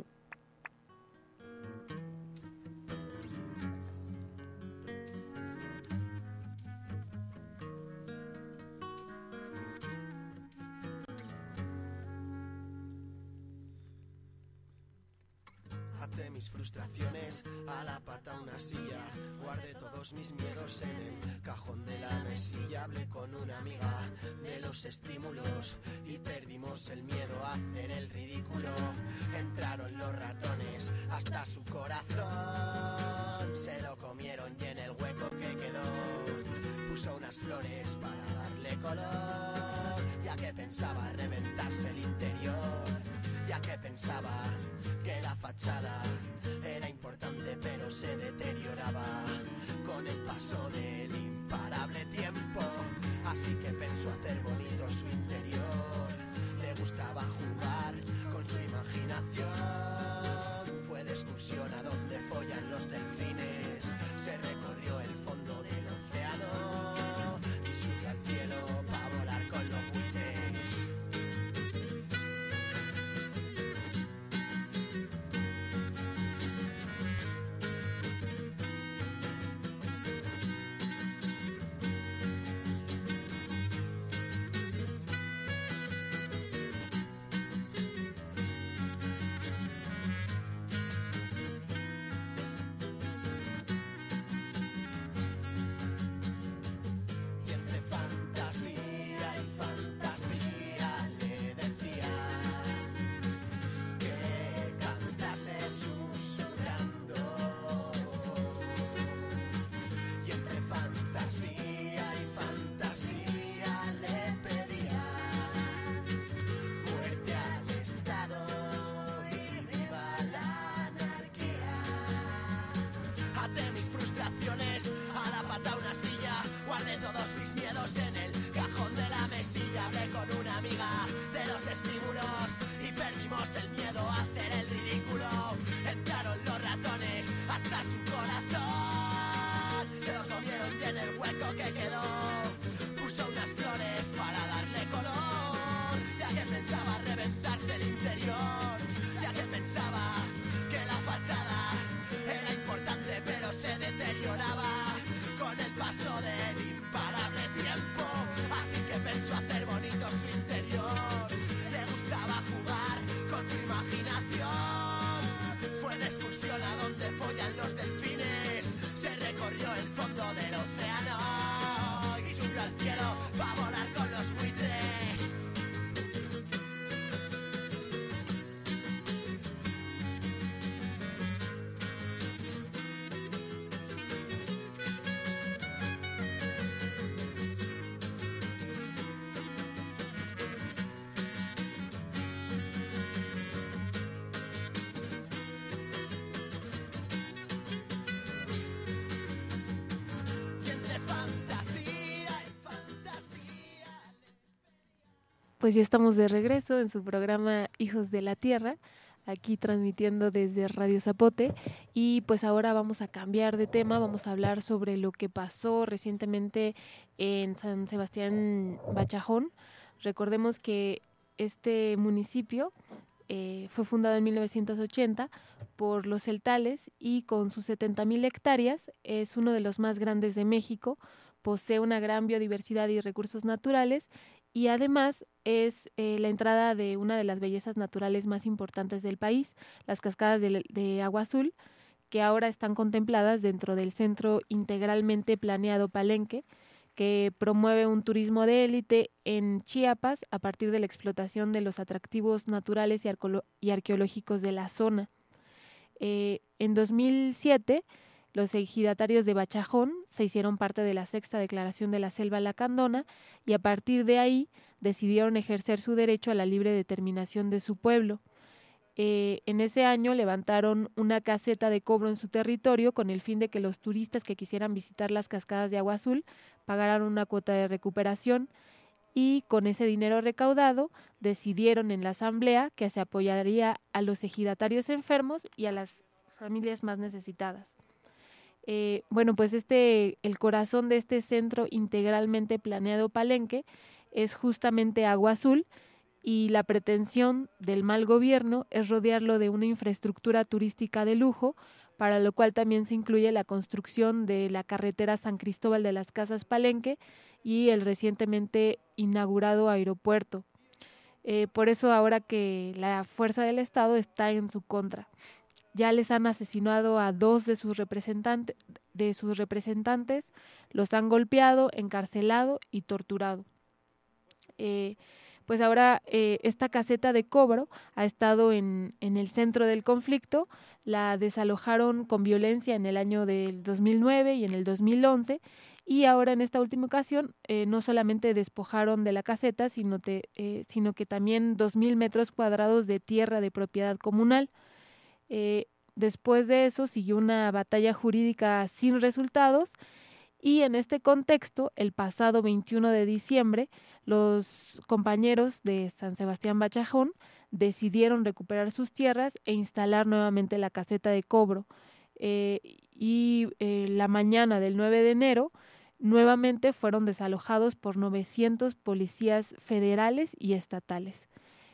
Até mis frustraciones a la pata una silla, guardé todos mis miedos en el cajón de la mesilla, hablé con una amiga de los estímulos y perdimos el miedo a hacer el ridículo. Entraron los ratones hasta su corazón, se lo comieron y en el hueco que quedó puso unas flores para darle color, ya que pensaba reventarse el interior, ya que pensaba que la fachada era importante pero se deterioraba con el paso del imparable tiempo, así que pensó hacer bonito su interior, le gustaba jugar con su imaginación, fue de excursión a donde follan los delfines, se recorrió el fondo del océano y subió al cielo para volar con los buitres. A la pata una silla, guardé todos mis miedos en el cajón de la mesilla, hablé con una amiga de los estímulos y perdimos el miedo a hacer el ridículo. Entraron los ratones hasta su corazón, se lo comieron y en el hueco que quedó puso unas flores para darle color, ya que pensaba reventarse el interior, ya que pensaba que la fachada era importante pero se deterioraba con el paso del imparable tiempo, así que pensó hacer bonito su interior, le Pues ya estamos de regreso en su programa Hijos de la Tierra, aquí transmitiendo desde Radio Zapote, y pues ahora vamos a cambiar de tema, vamos a hablar sobre lo que pasó recientemente en San Sebastián Bachajón. Recordemos que este municipio fue fundado en 1980 por los celtales y con sus 70,000 hectáreas es uno de los más grandes de México, posee una gran biodiversidad y recursos naturales, y además es la entrada de una de las bellezas naturales más importantes del país, las cascadas de Agua Azul, que ahora están contempladas dentro del Centro Integralmente Planeado Palenque, que promueve un turismo de élite en Chiapas a partir de la explotación de los atractivos naturales y arqueológicos de la zona. En 2007, los ejidatarios de Bachajón se hicieron parte de la Sexta Declaración de la Selva Lacandona y a partir de ahí decidieron ejercer su derecho a la libre determinación de su pueblo. En ese año levantaron una caseta de cobro en su territorio con el fin de que los turistas que quisieran visitar las cascadas de Agua Azul pagaran una cuota de recuperación, y con ese dinero recaudado decidieron en la asamblea que se apoyaría a los ejidatarios enfermos y a las familias más necesitadas. Pues el corazón de este Centro Integralmente Planeado Palenque es justamente Agua Azul, y la pretensión del mal gobierno es rodearlo de una infraestructura turística de lujo, para lo cual también se incluye la construcción de la carretera San Cristóbal de las Casas Palenque y el recientemente inaugurado aeropuerto. Por eso ahora que la fuerza del Estado está en su contra. Ya les han asesinado a 2 de sus representantes, los han golpeado, encarcelado y torturado. Pues ahora esta caseta de cobro ha estado en el centro del conflicto. La desalojaron con violencia en el año del 2009 y en el 2011, y ahora en esta última ocasión no solamente despojaron de la caseta, sino que también 2,000 metros cuadrados de tierra de propiedad comunal. Después de eso siguió una batalla jurídica sin resultados, y en este contexto, el pasado 21 de diciembre, los compañeros de San Sebastián Bachajón decidieron recuperar sus tierras e instalar nuevamente la caseta de cobro. La mañana del 9 de enero, nuevamente fueron desalojados por 900 policías federales y estatales.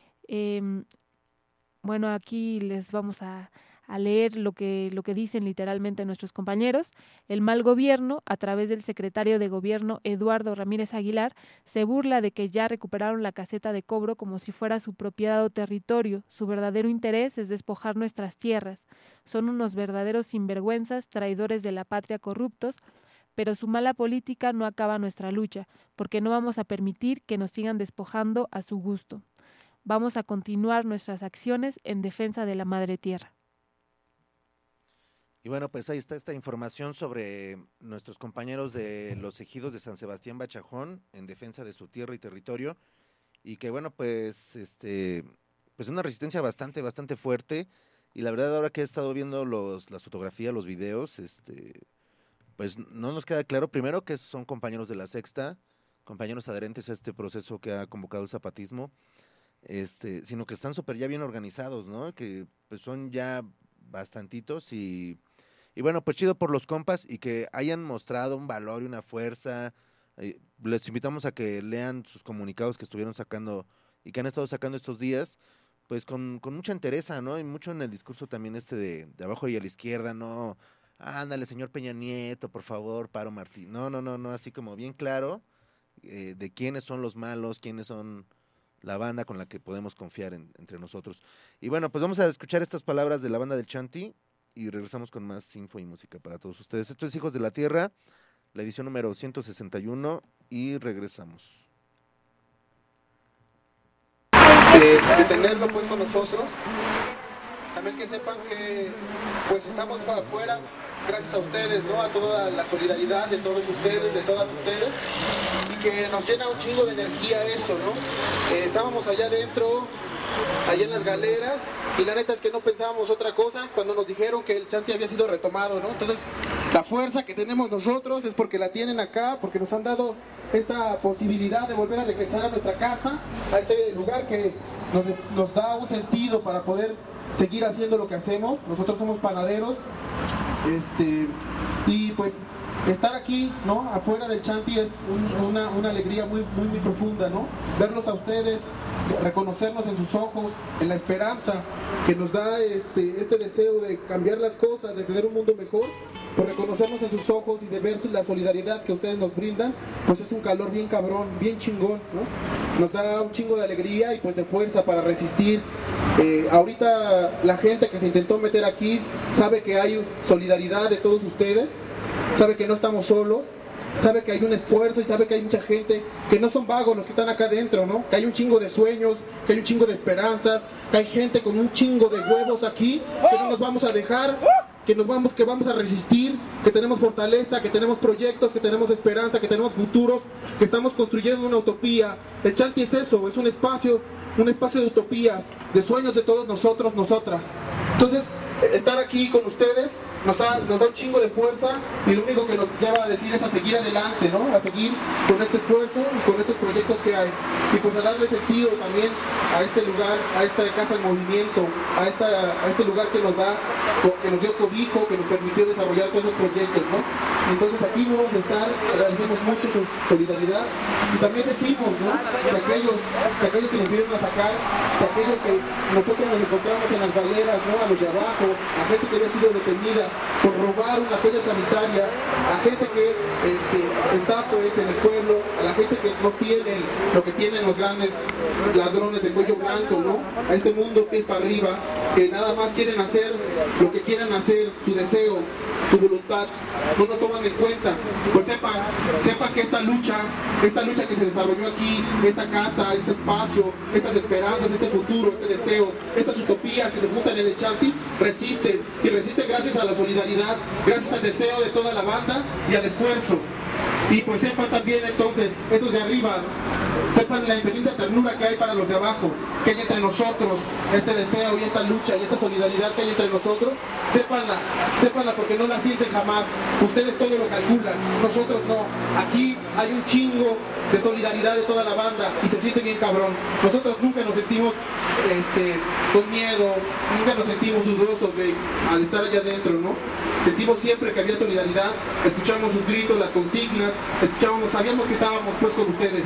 Aquí les vamos a leer lo que dicen literalmente nuestros compañeros. El mal gobierno, a través del secretario de Gobierno Eduardo Ramírez Aguilar, se burla de que ya recuperaron la caseta de cobro como si fuera su propiedad o territorio. Su verdadero interés es despojar nuestras tierras. Son unos verdaderos sinvergüenzas, traidores de la patria, corruptos, pero su mala política no acaba nuestra lucha, porque no vamos a permitir que nos sigan despojando a su gusto. Vamos a continuar nuestras acciones en defensa de la madre tierra. Y bueno, pues ahí está esta información sobre nuestros compañeros de los ejidos de San Sebastián Bachajón en defensa de su tierra y territorio, y que bueno, pues una resistencia bastante fuerte. Y la verdad, ahora que he estado viendo las fotografías, los videos, pues no nos queda claro, primero, que son compañeros de la Sexta, compañeros adherentes a este proceso que ha convocado el zapatismo, sino que están súper ya bien organizados, ¿no? Que pues son ya bastantitos, y bueno, pues chido por los compas, y que hayan mostrado un valor y una fuerza. Les invitamos a que lean sus comunicados que estuvieron sacando y que han estado sacando estos días, pues con mucha entereza, ¿no? Y mucho en el discurso también de abajo y a la izquierda, ¿no? Ándale, señor Peña Nieto, por favor, Paro Martín. No, así como bien claro de quiénes son los malos, quiénes son la banda con la que podemos confiar entre nosotros. Y bueno, pues vamos a escuchar estas palabras de la banda del Chanti y regresamos con más info y música para todos ustedes. Esto es Hijos de la Tierra, la edición número 161, y regresamos. De tenerlo pues con nosotros, también que sepan que pues estamos afuera gracias a ustedes, ¿no? A toda la solidaridad de todos ustedes, de todas ustedes, y que nos llena un chingo de energía eso, ¿no? Estábamos allá adentro allá en las galeras, y la neta es que no pensábamos otra cosa cuando nos dijeron que el chanti había sido retomado, ¿no? Entonces, la fuerza que tenemos nosotros es porque la tienen acá, porque nos han dado esta posibilidad de volver a regresar a nuestra casa, a este lugar que nos da un sentido para poder seguir haciendo lo que hacemos. Nosotros somos panaderos, y pues estar aquí, ¿no? Afuera del chanti es una alegría muy profunda, ¿no? Verlos a ustedes, reconocernos en sus ojos, en la esperanza que nos da este deseo de cambiar las cosas, de tener un mundo mejor, por reconocernos en sus ojos y de ver la solidaridad que ustedes nos brindan, pues es un calor bien cabrón, bien chingón, ¿no? Nos da un chingo de alegría y pues de fuerza para resistir. Ahorita la gente que se intentó meter aquí sabe que hay solidaridad de todos ustedes, sabe que no estamos solos, sabe que hay un esfuerzo y sabe que hay mucha gente, que no son vagos los que están acá adentro, ¿no? Que hay un chingo de sueños, que hay un chingo de esperanzas, que hay gente con un chingo de huevos aquí, que no nos vamos a dejar, que vamos a resistir, que tenemos fortaleza, que tenemos proyectos, que tenemos esperanza, que tenemos futuros, que estamos construyendo una utopía. El chanti es eso, es un espacio de utopías, de sueños de todos nosotros, nosotras. Entonces, estar aquí con ustedes nos da un chingo de fuerza, y lo único que nos lleva a decir es a seguir adelante, ¿no? A seguir con este esfuerzo y con estos proyectos que hay, y pues a darle sentido también a este lugar, a esta casa en movimiento, a este lugar que nos dio cobijo, que nos permitió desarrollar todos esos proyectos, ¿no? Entonces aquí vamos a estar, agradecemos mucho su solidaridad, y también decimos, ¿no? Que aquellos que nos vinieron a sacar, que aquellos que nosotros nos encontramos en las galeras, ¿no? A los de abajo, a gente que había sido detenida por robar una feria sanitaria, a gente que está pues en el pueblo, a la gente que no tiene lo que tienen los grandes ladrones de cuello blanco, ¿no? A este mundo pies para arriba, que nada más quieren hacer lo que quieran hacer, su deseo, su voluntad, no nos toman en cuenta. Pues sepan que esta lucha que se desarrolló aquí, esta casa, este espacio, estas esperanzas, este futuro, este deseo, estas utopías que se juntan en el chanti, resisten, y resisten gracias a la solidaridad, gracias al deseo de toda la banda y al esfuerzo. Y pues sepan también entonces, esos de arriba, sepan la infinita ternura que hay para los de abajo, que hay entre nosotros, este deseo y esta lucha y esta solidaridad que hay entre nosotros, sépanla porque no la sienten jamás. Ustedes todo lo calculan, nosotros no. Aquí hay un chingo de solidaridad de toda la banda y se siente bien cabrón. Nosotros nunca nos sentimos con miedo, nunca nos sentimos dudosos al estar allá adentro, ¿no? Sentimos siempre que había solidaridad, escuchamos sus gritos, las consignas, sabíamos que estábamos pues con ustedes,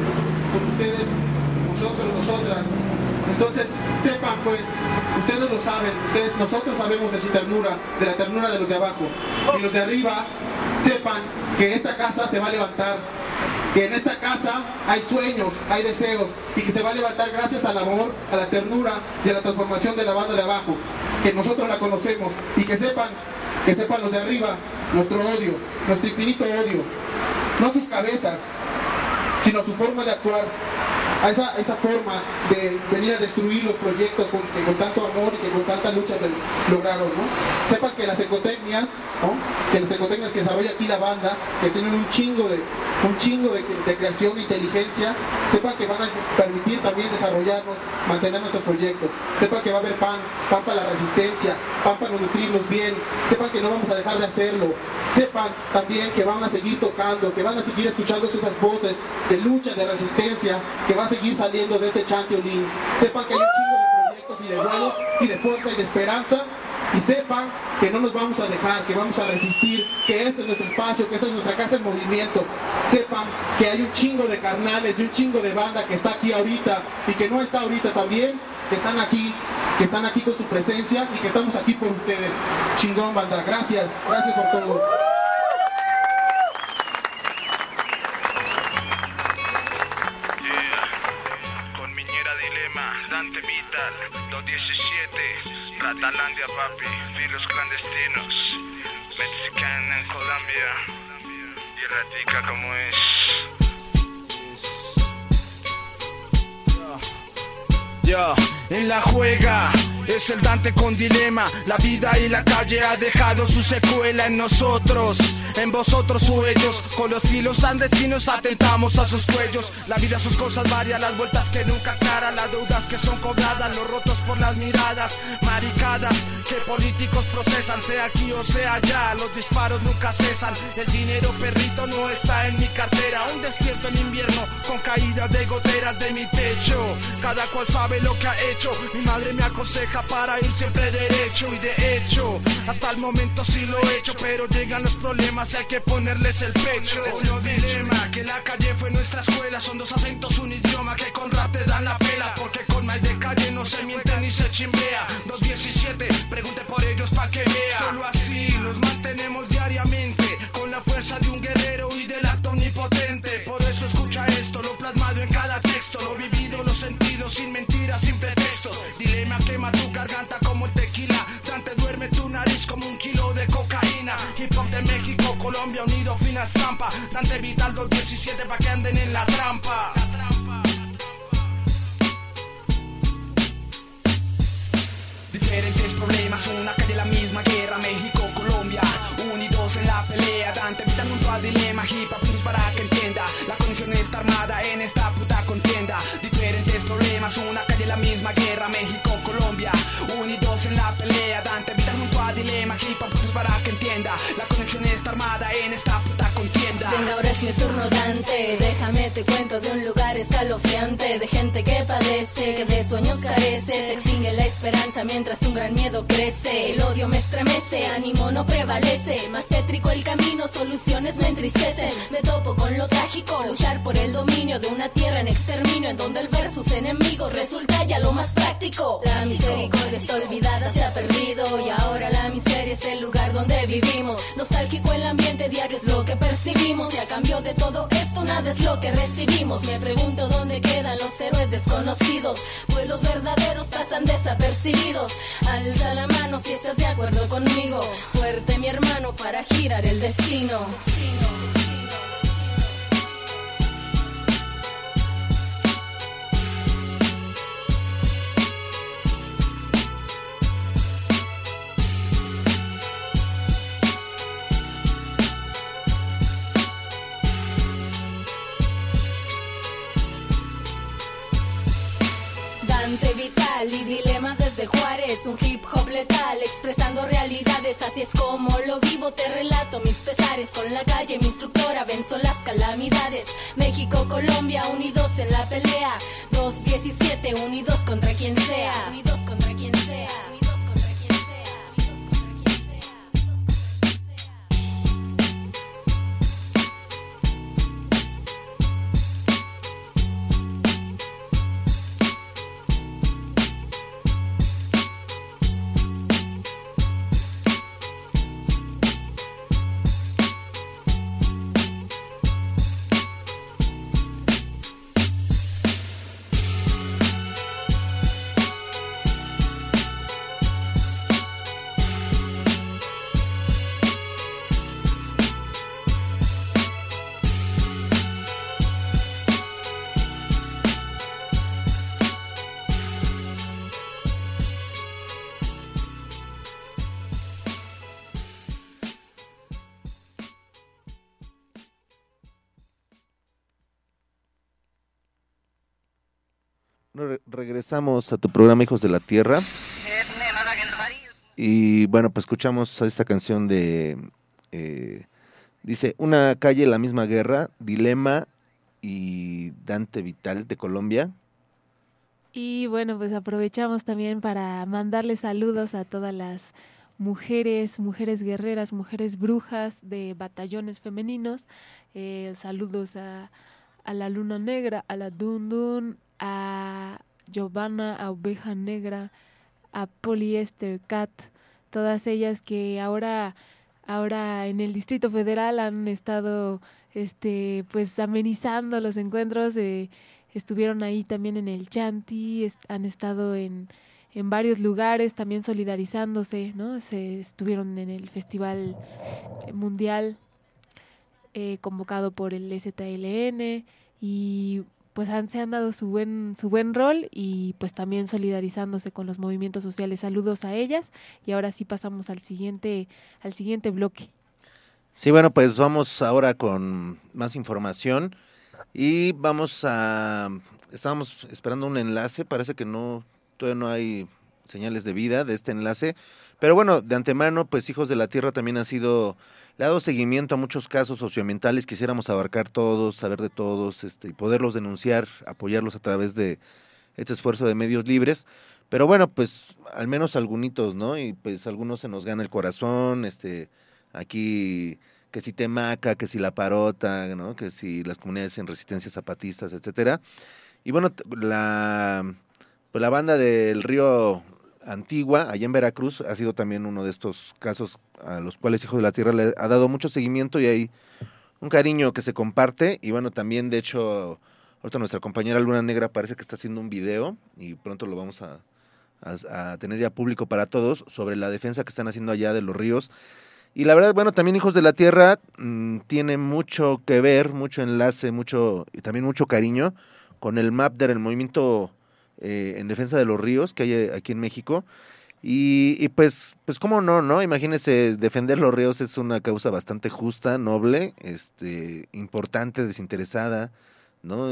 nosotras. Entonces, sepan pues, ustedes lo saben, nosotros sabemos de su ternura, de la ternura de los de abajo. Y los de arriba, sepan que esta casa se va a levantar, que en esta casa hay sueños, hay deseos, y que se va a levantar gracias al amor, a la ternura y a la transformación de la banda de abajo, que nosotros la conocemos, y que sepan los de arriba, nuestro odio, nuestro infinito odio, no sus cabezas, sino su forma de actuar, a esa forma de venir a destruir los proyectos que con tanto amor y que con tanta lucha se lograron, ¿no? Sepan que las ecotecnias, ¿no? Que las ecotecnias que desarrolla aquí la banda, que tienen un chingo de creación de inteligencia, sepan que van a permitir también desarrollarnos, mantener nuestros proyectos. Sepan que va a haber pan para la resistencia, pan para nutrirnos bien. Sepan que no vamos a dejar de hacerlo. Sepan también que van a seguir tocando, que van a seguir escuchando esas voces de lucha, de resistencia, que va a seguir saliendo de este chanti Olin. Sepan que hay un chingo de proyectos y de vuelos y de fuerza y de esperanza. Y sepan que no nos vamos a dejar, que vamos a resistir, que este es nuestro espacio, que esta es nuestra casa en movimiento. Sepan que hay un chingo de carnales y un chingo de banda que está aquí ahorita y que no está ahorita también, que están aquí con su presencia y que estamos aquí por ustedes. Chingón, banda, gracias por todo. Con Miñera Dilema, Dante Vital, 217. Ratalandia, papi, virus clandestinos, mexicana en Colombia, y radica como es. En la juega, es el Dante con dilema. La vida y la calle ha dejado su secuela en nosotros. en vosotros o ellos. Con los filos andestinos atentamos a sus cuellos. La vida, sus cosas varias, las vueltas que nunca aclaran, las deudas que son cobradas, los rotos por las miradas, maricadas que políticos procesan, sea aquí o sea allá, los disparos nunca cesan. El dinero, perrito, no está en mi cartera. Aún despierto en invierno con caídas de goteras de mi techo. Cada cual sabe lo que ha hecho. Mi madre me aconseja para ir siempre derecho. Y de hecho, hasta el momento sí lo he hecho, pero llegan los problemas y hay que ponerles el pecho. No dilema, que la calle fue nuestra escuela. Son dos acentos, un idioma que con rap te dan la pela. Porque con mal de calle no se miente ni se chimbea. 217, pregunte por ellos pa' que vea. Solo así los mantenemos diariamente, con la fuerza de un guerrero y del acto omnipotente. Por eso escucha esto, lo plasmado en cada texto, lo vivido, lo sentido, sin mentiras, sin pretextos. Dilema quema tu garganta como el tequila, Dante duerme tu nariz como un kilo de cocaína. Hip hop de México, Colombia, unido, fina estampa. Dante Vital 217 pa' que anden en la trampa. Diferentes problemas, una calle, la misma guerra. México, Colombia, unidos en la pelea. Dante Vital junto a Dilema, hip hop juntos para que entienda. La condición está armada en esta puta contienda. Diferentes problemas, una calle, la misma guerra. México, Colombia, unidos en la pelea. Dante Vital junto a Dilema, hip hop juntos para que entienda. La conexión está armada en esta puta contienda. Venga, ahora es mi turno, Dante. Déjame te cuento de un lugar escalofriante, de gente que padece, que de sueños carece. Se extingue la esperanza mientras un gran miedo crece. El odio me estremece, ánimo no prevalece. Más tétrico el camino, soluciones me entristecen. Me topo con lo trágico, luchar por el dominio de una tierra en exterminio, en donde el ver sus enemigos resulta ya lo más práctico. La misericordia está olvidada, se ha perdido, y ahora la miseria es el lugar donde vivimos. Nostálgico el ambiente diario es lo que percibimos, y a cambio de todo esto nada es lo que recibimos. Me pregunto dónde quedan los héroes desconocidos, pues los verdaderos pasan desapercibidos. Alza la mano si estás de acuerdo conmigo, fuerte mi hermano para girar el destino. Dante Vital y Dilema desde Juárez, un hip hop letal expresando realidades, así es como lo vivo, te relato mis pesares. Con la calle mi instructora venzo las calamidades. México, Colombia, unidos en la pelea. 217, unidos contra quien sea. Unidos contra quien sea. Regresamos a tu programa Hijos de la Tierra. Y bueno, pues escuchamos esta canción de dice, una calle, la misma guerra, Dilema y Dante Vital de Colombia. Y bueno, pues aprovechamos también para mandarles saludos a todas las mujeres guerreras, mujeres brujas de batallones femeninos. Saludos a la Luna Negra, a la Dun Dun, a Giovanna, a Oveja Negra, a Polyester Cat, todas ellas que ahora en el Distrito Federal han estado pues amenizando los encuentros. Estuvieron ahí también en el Chanti, han estado en varios lugares también solidarizándose, ¿no? Estuvieron en el Festival Mundial convocado por el ZLN y pues se han dado su buen rol y pues también solidarizándose con los movimientos sociales. Saludos a ellas y ahora sí pasamos al siguiente bloque. Sí, bueno, pues vamos ahora con más información y estábamos esperando un enlace, parece que todavía no hay señales de vida de este enlace, pero bueno, de antemano, pues Hijos de la Tierra también le ha dado seguimiento a muchos casos socioambientales, quisiéramos abarcar todos, saber de todos, y poderlos denunciar, apoyarlos a través de este esfuerzo de medios libres, pero bueno, pues al menos algunitos, ¿no? Y pues algunos se nos gana el corazón, aquí que si Temaca, que si La Parota, ¿no? Que si las comunidades en resistencia zapatistas, etcétera. Y bueno, pues la banda del Río Antigua, allá en Veracruz, ha sido también uno de estos casos a los cuales Hijos de la Tierra le ha dado mucho seguimiento y hay un cariño que se comparte. Y bueno, también de hecho, ahorita nuestra compañera Luna Negra parece que está haciendo un video y pronto lo vamos a tener ya público para todos sobre la defensa que están haciendo allá de los ríos. Y la verdad, bueno, también Hijos de la Tierra tiene mucho que ver, mucho enlace, y también mucho cariño con el MAPDER, el movimiento en defensa de los ríos que hay aquí en México. Y pues cómo no, ¿no? Imagínense, defender los ríos es una causa bastante justa, noble, importante, desinteresada, ¿no?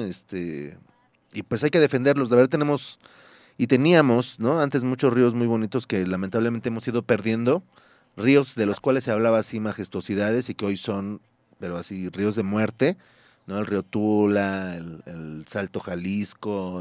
Y pues hay que defenderlos. De verdad teníamos, ¿no? Antes muchos ríos muy bonitos que lamentablemente hemos ido perdiendo. Ríos de los cuales se hablaba así majestuosidades y que hoy son, pero así, ríos de muerte, ¿no? El río Tula, el Salto Jalisco,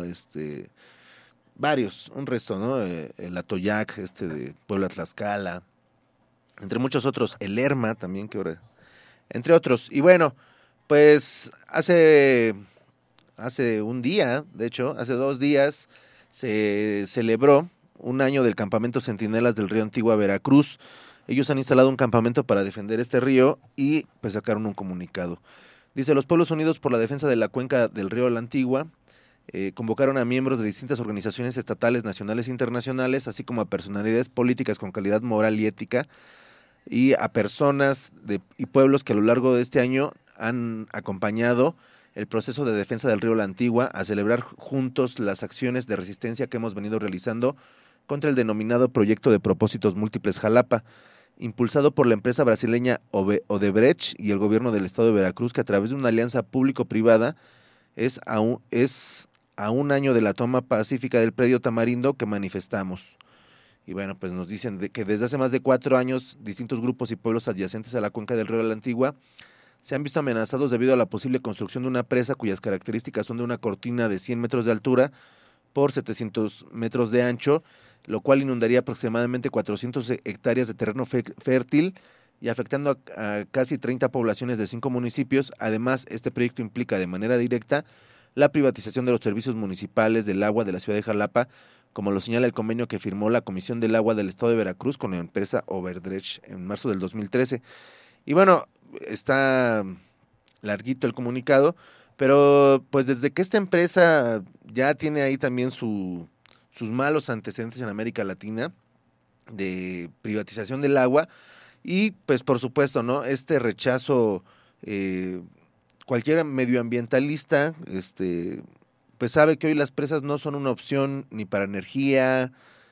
varios, un resto, ¿no? El Atoyac, de Puebla Tlaxcala, entre muchos otros, el Lerma también, entre otros. Y bueno, pues hace un día, de hecho, hace 2 días, se celebró un año del campamento Centinelas del Río Antigua, Veracruz. Ellos han instalado un campamento para defender este río y pues sacaron un comunicado. Dice, los Pueblos Unidos por la Defensa de la Cuenca del Río La Antigua convocaron a miembros de distintas organizaciones estatales, nacionales e internacionales, así como a personalidades políticas con calidad moral y ética, y a personas y pueblos que a lo largo de este año han acompañado el proceso de defensa del río La Antigua, a celebrar juntos las acciones de resistencia que hemos venido realizando contra el denominado Proyecto de Propósitos Múltiples Jalapa, impulsado por la empresa brasileña Odebrecht y el gobierno del estado de Veracruz, que a través de una alianza público-privada es a un año de la toma pacífica del predio Tamarindo que manifestamos. Y bueno, pues nos dicen que desde hace más de 4 años distintos grupos y pueblos adyacentes a la cuenca del río de la Antigua se han visto amenazados debido a la posible construcción de una presa cuyas características son de una cortina de 100 metros de altura por 700 metros de ancho, lo cual inundaría aproximadamente 400 hectáreas de terreno fértil y afectando a casi 30 poblaciones de 5 municipios. Además, este proyecto implica de manera directa la privatización de los servicios municipales del agua de la ciudad de Jalapa, como lo señala el convenio que firmó la Comisión del Agua del Estado de Veracruz con la empresa Odebrecht en marzo del 2013. Y bueno, está larguito el comunicado, pero pues desde que esta empresa ya tiene ahí también sus malos antecedentes en América Latina de privatización del agua y pues por supuesto, ¿no? Este rechazo, cualquier medioambientalista, pues sabe que hoy las presas no son una opción ni para energía,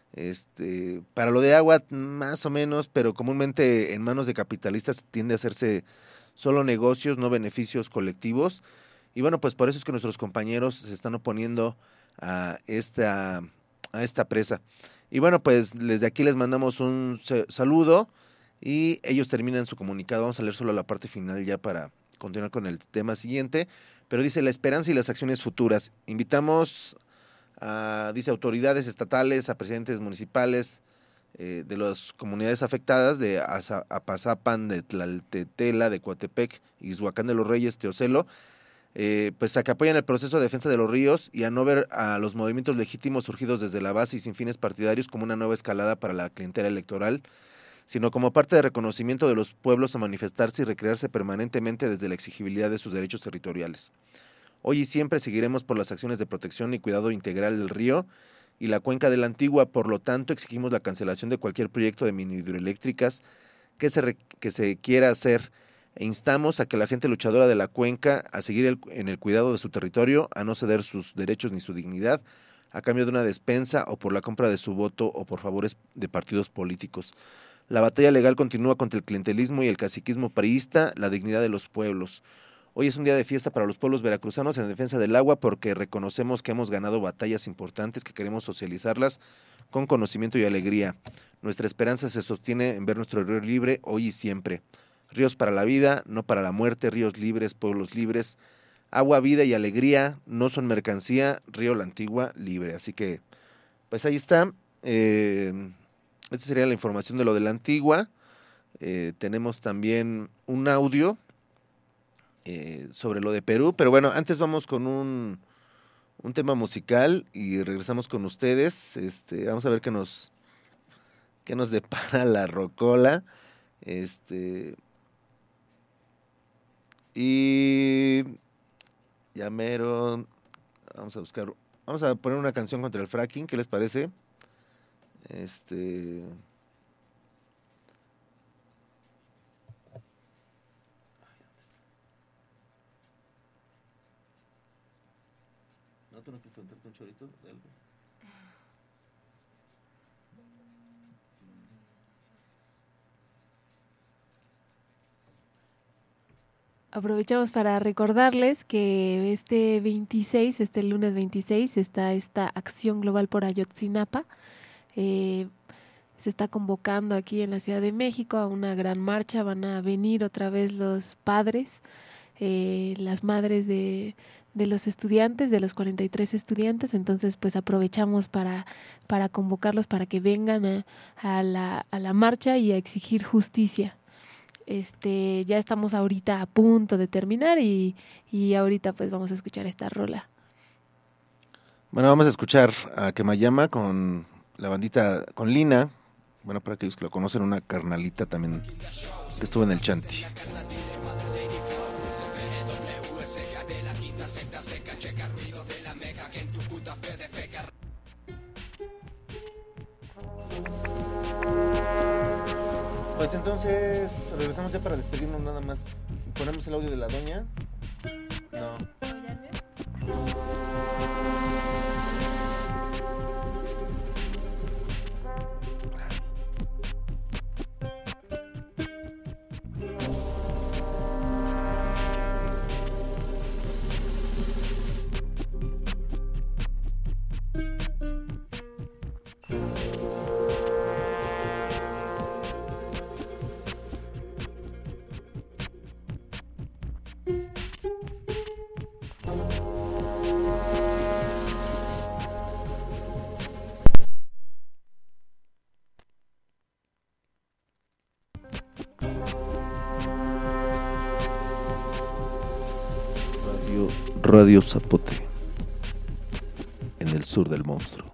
para lo de agua más o menos, pero comúnmente en manos de capitalistas tiende a hacerse solo negocios, no beneficios colectivos. Y bueno, pues por eso es que nuestros compañeros se están oponiendo a esta presa. Y bueno, pues desde aquí les mandamos un saludo y ellos terminan su comunicado. Vamos a leer solo la parte final ya para continuar con el tema siguiente. Pero dice, la esperanza y las acciones futuras. Invitamos dice, autoridades estatales, a presidentes municipales de las comunidades afectadas de Apazapan, de Tlaltetela, de Coatepec, Ixhuacán de los Reyes, Teocelo, pues a que apoyan el proceso de defensa de los ríos y a no ver a los movimientos legítimos surgidos desde la base y sin fines partidarios como una nueva escalada para la clientela electoral, sino como parte de reconocimiento de los pueblos a manifestarse y recrearse permanentemente desde la exigibilidad de sus derechos territoriales. Hoy y siempre seguiremos por las acciones de protección y cuidado integral del río y la cuenca de la Antigua. Por lo tanto, exigimos la cancelación de cualquier proyecto de mini hidroeléctricas que se quiera hacer e instamos a que la gente luchadora de la cuenca a seguir en el cuidado de su territorio, a no ceder sus derechos ni su dignidad a cambio de una despensa o por la compra de su voto o por favores de partidos políticos. La batalla legal continúa contra el clientelismo y el caciquismo priista, la dignidad de los pueblos. Hoy es un día de fiesta para los pueblos veracruzanos en defensa del agua porque reconocemos que hemos ganado batallas importantes que queremos socializarlas con conocimiento y alegría. Nuestra esperanza se sostiene en ver nuestro río libre hoy y siempre. Ríos para la vida, no para la muerte, ríos libres, pueblos libres. Agua, vida y alegría no son mercancía, río La Antigua libre. Así que, pues ahí está. Esta sería la información de lo de La Antigua. Tenemos también un audio sobre lo de Perú, pero bueno, antes vamos con un tema musical y regresamos con ustedes. Vamos a ver qué nos depara la rocola. Y ya mero, vamos a poner una canción contra el fracking, ¿qué les parece? ¿No, tú no quieres aventarte un chorrito de algo? Aprovechamos para recordarles que este lunes 26, está esta acción global por Ayotzinapa. Se está convocando aquí en la Ciudad de México a una gran marcha. Van a venir otra vez los padres, las madres de los estudiantes, de los 43 estudiantes. Entonces, pues aprovechamos para convocarlos para que vengan a la marcha y a exigir justicia. Ya estamos ahorita a punto de terminar y ahorita pues vamos a escuchar esta rola. Bueno, vamos a escuchar a Quemayama con la bandita, con Lina. Bueno, para aquellos que lo conocen, una carnalita también que estuvo en el Chanti. Pues entonces regresamos ya para despedirnos nada más. ¿Ponemos el audio de la doña? No. Radio Zapote, en el sur del monstruo.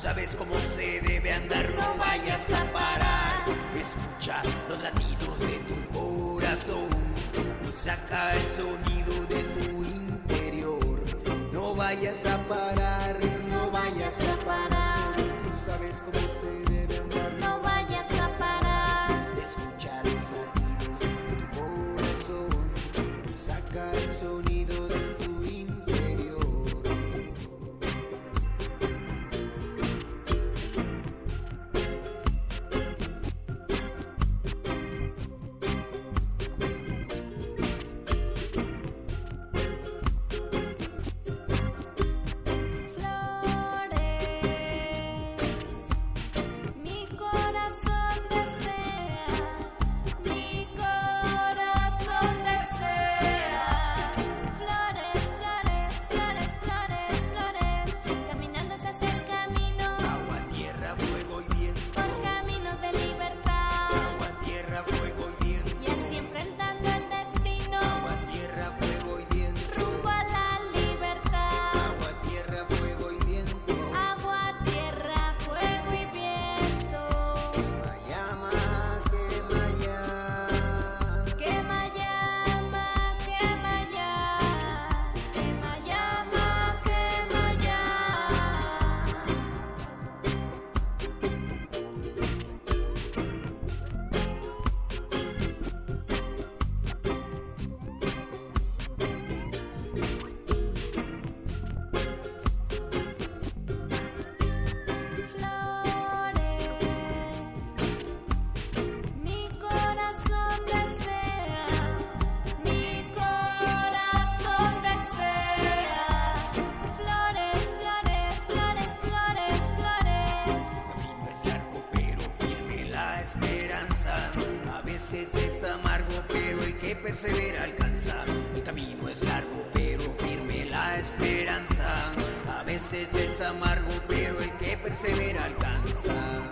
sabes cómo se debe andar, no vayas a parar. Escucha los latidos de tu corazón y saca el sonido de tu interior. No vayas a parar, no vayas a parar. Tú sabes cómo se debe andar, no vayas a parar. Escucha los latidos de tu corazón y saca el sonido de tu interior. Persevera, alcanza. El camino es largo, pero firme la esperanza. A veces es amargo, pero el que persevera alcanza.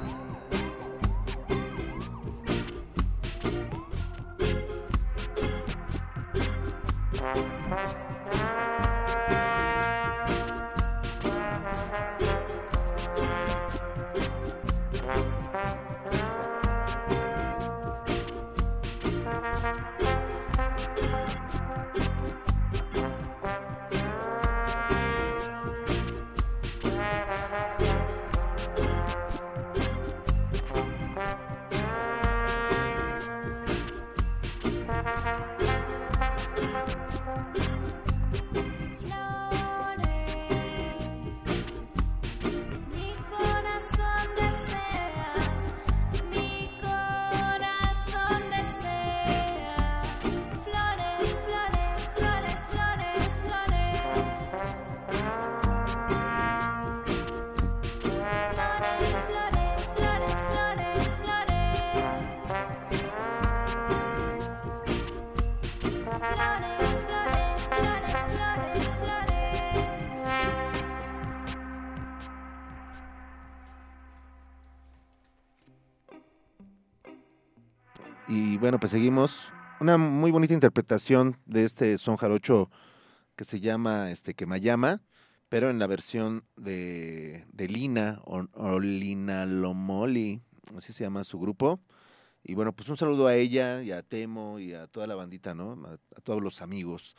Y bueno, pues seguimos. Una muy bonita interpretación de este son jarocho que se llama Quemayama, pero en la versión de Lina o Lina Lomoli, así se llama su grupo. Y bueno, pues un saludo a ella y a Temo y a toda la bandita, ¿no? A todos los amigos.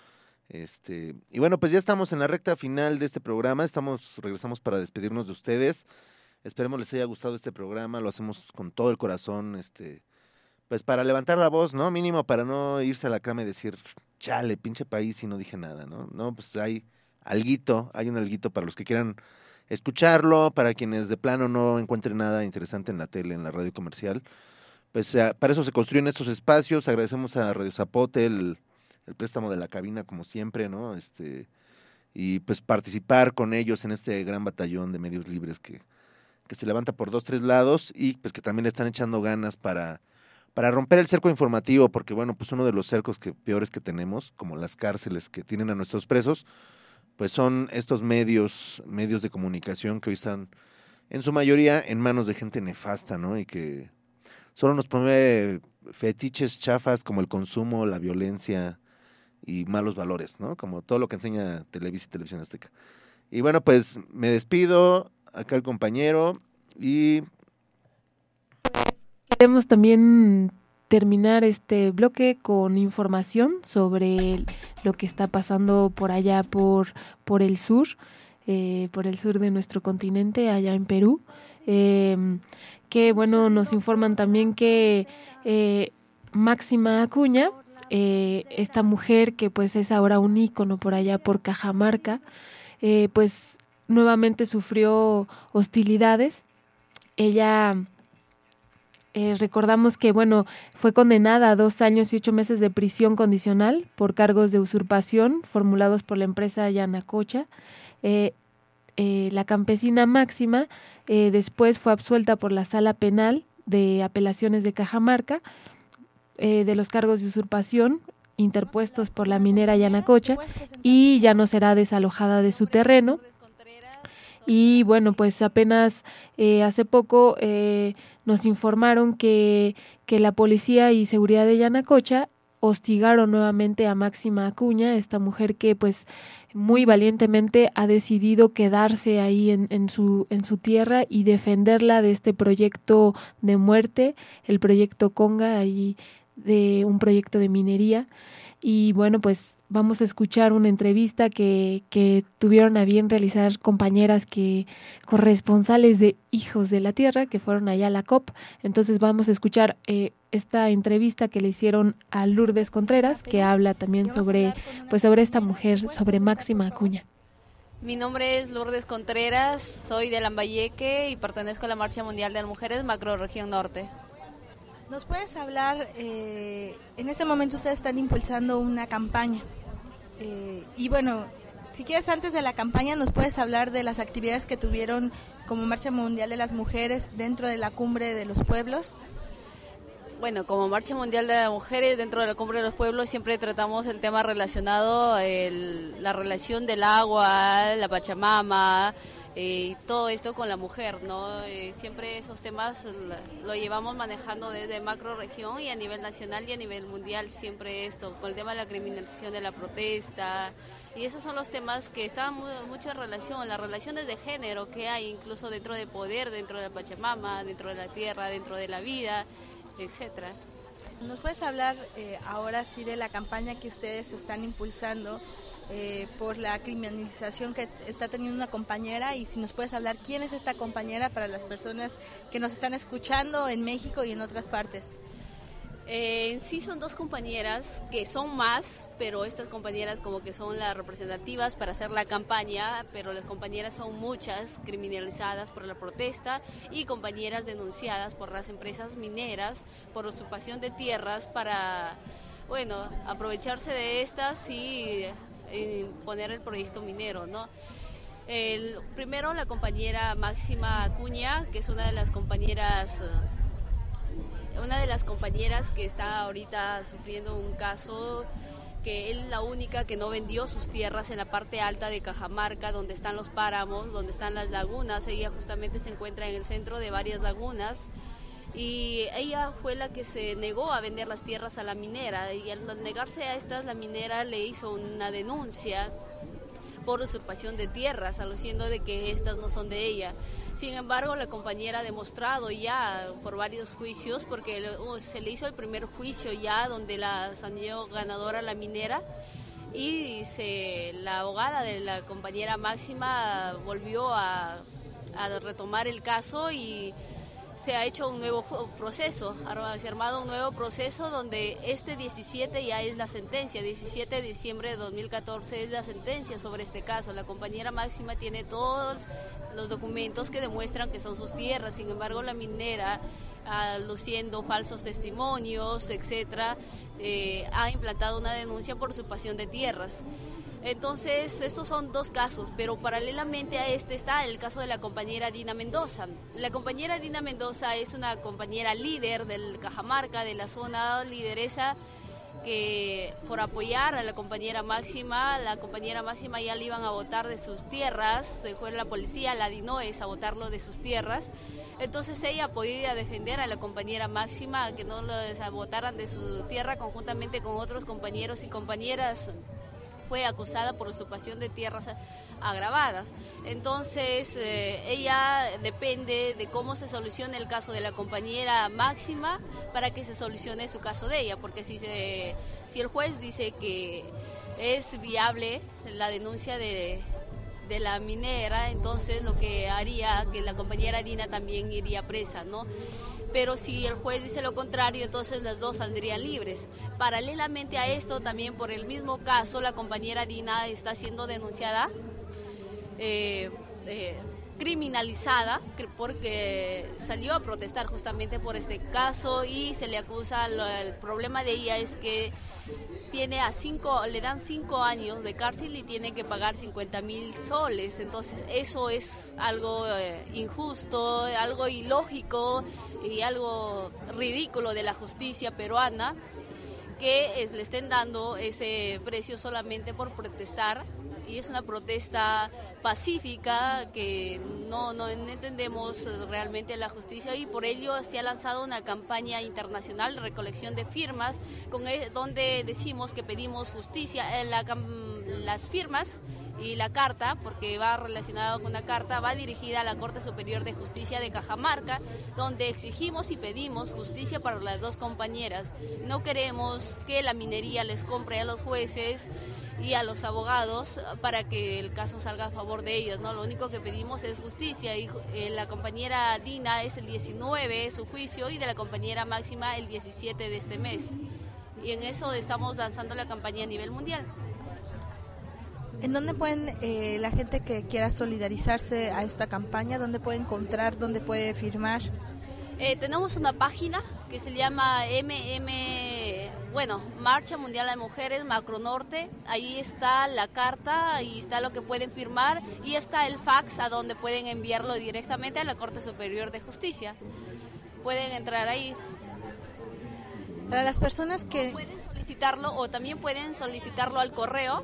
Y bueno, pues ya estamos en la recta final de este programa. Regresamos para despedirnos de ustedes. Esperemos les haya gustado este programa. Lo hacemos con todo el corazón, pues para levantar la voz, ¿no? Mínimo para no irse a la cama y decir, chale, pinche país, y no dije nada, ¿no? No, pues hay un alguito para los que quieran escucharlo, para quienes de plano no encuentren nada interesante en la tele, en la radio comercial. Pues para eso se construyen estos espacios. Agradecemos a Radio Zapote el préstamo de la cabina, como siempre, ¿no? Y pues participar con ellos en este gran batallón de medios libres que se levanta por 2-3 lados y pues que también le están echando ganas para romper el cerco informativo, porque bueno, pues uno de los cercos peores que tenemos, como las cárceles que tienen a nuestros presos, pues son estos medios de comunicación que hoy están en su mayoría en manos de gente nefasta, ¿no? Y que solo nos promueve fetiches chafas como el consumo, la violencia y malos valores, ¿no? Como todo lo que enseña Televisa y Televisión Azteca. Y bueno, pues me despido. acá el compañero y... Queremos también terminar este bloque con información sobre lo que está pasando por allá por el sur de nuestro continente, allá en Perú, que bueno, nos informan también que Máxima Acuña, esta mujer que pues es ahora un ícono por allá por Cajamarca, pues nuevamente sufrió hostilidades. Ella... recordamos que bueno, fue condenada a 2 años y 8 meses de prisión condicional por cargos de usurpación formulados por la empresa Yanacocha. La campesina Máxima después fue absuelta por la Sala Penal de Apelaciones de Cajamarca de los cargos de usurpación interpuestos por la minera Yanacocha y ya no será desalojada de su terreno. Y bueno, pues apenas hace poco nos informaron que la policía y seguridad de Yanacocha hostigaron nuevamente a Máxima Acuña, esta mujer que pues muy valientemente ha decidido quedarse ahí en su tierra y defenderla de este proyecto de muerte, el proyecto Conga, ahí de un proyecto de minería. Y bueno, pues vamos a escuchar una entrevista que tuvieron a bien realizar compañeras corresponsales de Hijos de la Tierra, que fueron allá a la COP. Entonces vamos a escuchar esta entrevista que le hicieron a Lourdes Contreras, que habla también sobre esta mujer, sobre Máxima Acuña. Mi nombre es Lourdes Contreras, soy de Lambayeque y pertenezco a la Marcha Mundial de las Mujeres Macrorregión Norte. ¿Nos puedes hablar, en este momento ustedes están impulsando una campaña, y bueno, si quieres antes de la campaña nos puedes hablar de las actividades que tuvieron como Marcha Mundial de las Mujeres dentro de la Cumbre de los Pueblos? Bueno, como Marcha Mundial de las Mujeres dentro de la Cumbre de los Pueblos siempre tratamos el tema relacionado, la relación del agua, la Pachamama, y todo esto con la mujer, ¿no? Siempre esos temas lo llevamos manejando desde macrorregión y a nivel nacional y a nivel mundial, siempre esto, con el tema de la criminalización de la protesta, y esos son los temas que están mucho en relación, las relaciones de género que hay incluso dentro del poder, dentro de la Pachamama, dentro de la tierra, dentro de la vida, etcétera. ¿Nos puedes hablar ahora sí de la campaña que ustedes están impulsando por la criminalización que está teniendo una compañera, y si nos puedes hablar quién es esta compañera para las personas que nos están escuchando en México y en otras partes? En sí son 2 compañeras que son más, pero estas compañeras como que son las representativas para hacer la campaña, pero las compañeras son muchas criminalizadas por la protesta y compañeras denunciadas por las empresas mineras por usurpación de tierras para, bueno, aprovecharse de estas y poner el proyecto minero, ¿no? Primero la compañera Máxima Acuña, que es una de las compañeras que está ahorita sufriendo un caso, que es la única que no vendió sus tierras en la parte alta de Cajamarca, donde están los páramos, donde están las lagunas. Ella justamente se encuentra en el centro de varias lagunas, y ella fue la que se negó a vender las tierras a la minera, y al negarse a estas, la minera le hizo una denuncia por usurpación de tierras, aluciendo de que estas no son de ella. Sin embargo, la compañera ha demostrado ya por varios juicios, porque se le hizo el primer juicio ya donde la salió ganadora la minera, y la abogada de la compañera Máxima volvió a retomar el caso y se ha hecho un nuevo proceso, se ha armado un nuevo proceso donde este 17 ya es la sentencia, 17 de diciembre de 2014 es la sentencia sobre este caso. La compañera Máxima tiene todos los documentos que demuestran que son sus tierras, sin embargo la minera, luciendo falsos testimonios, etcétera, ha implantado una denuncia por usurpación de tierras. Entonces, estos son 2 casos, pero paralelamente a este está el caso de la compañera Dina Mendoza. La compañera Dina Mendoza es una compañera líder del Cajamarca, de la zona lideresa, que por apoyar a la compañera Máxima ya le iban a botar de sus tierras, se fue la policía, la DINOES, a botarlo de sus tierras. Entonces ella podía defender a la compañera Máxima, que no la botaran de su tierra, conjuntamente con otros compañeros y compañeras fue acusada por usurpación de tierras agravadas. Entonces, ella depende de cómo se solucione el caso de la compañera Máxima para que se solucione su caso de ella, porque si el juez dice que es viable la denuncia de la minera, entonces lo que haría que la compañera Dina también iría presa, ¿no? Pero si el juez dice lo contrario, entonces las dos saldrían libres. Paralelamente a esto, también por el mismo caso, la compañera Dina está siendo denunciada, criminalizada, porque salió a protestar justamente por este caso y se le acusa, el problema de ella es que le dan 5 años de cárcel y tiene que pagar 50,000 soles. Entonces eso es algo injusto, algo ilógico y algo ridículo de la justicia peruana, que le estén dando ese precio solamente por protestar. Y es una protesta pacífica que no entendemos realmente la justicia, y por ello se ha lanzado una campaña internacional de recolección de firmas donde decimos que pedimos justicia. Las firmas y la carta, porque va relacionado con una carta, va dirigida a la Corte Superior de Justicia de Cajamarca, donde exigimos y pedimos justicia para las dos compañeras. No queremos que la minería les compre a los jueces y a los abogados para que el caso salga a favor de ellos, ¿no? Lo único que pedimos es justicia, y la compañera Dina es el 19 su juicio, y de la compañera Máxima el 17 de este mes, y en eso estamos lanzando la campaña a nivel mundial. ¿En dónde pueden la gente que quiera solidarizarse a esta campaña, dónde puede encontrar, dónde puede firmar? Tenemos una página que se llama Marcha Mundial de Mujeres Macro Norte. Ahí está la carta, ahí está lo que pueden firmar, y está el fax a donde pueden enviarlo directamente a la Corte Superior de Justicia. Pueden entrar ahí. Para las personas que pueden solicitarlo, o también pueden solicitarlo al correo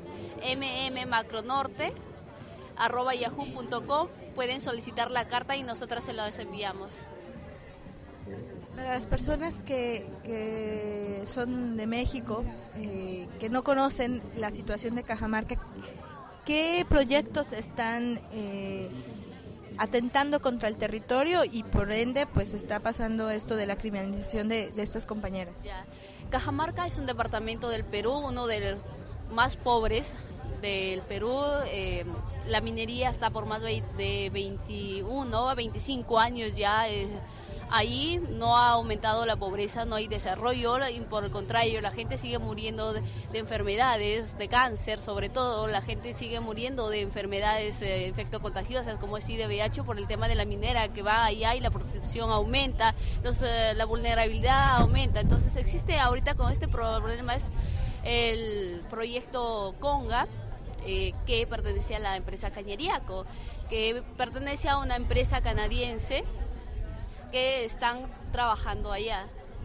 mmacronorte@yahoo.com. Pueden solicitar la carta y nosotras se la enviamos. Para las personas que son de México, que no conocen la situación de Cajamarca, ¿qué proyectos están atentando contra el territorio, y por ende pues está pasando esto de la criminalización de estas compañeras? Cajamarca es un departamento del Perú, uno de los más pobres del Perú. La minería está por más de 21 a 25 años ya. Ahí no ha aumentado la pobreza, no hay desarrollo, y por el contrario, la gente sigue muriendo de enfermedades, de cáncer sobre todo. La gente sigue muriendo de enfermedades infectocontagiosas como el SIDA-VIH por el tema de la minera que va allá, y la prostitución aumenta, la vulnerabilidad aumenta. Entonces existe ahorita con este problema es el proyecto Conga, que pertenece a la empresa Cañariaco, que pertenece a una empresa canadiense que están trabajando allá.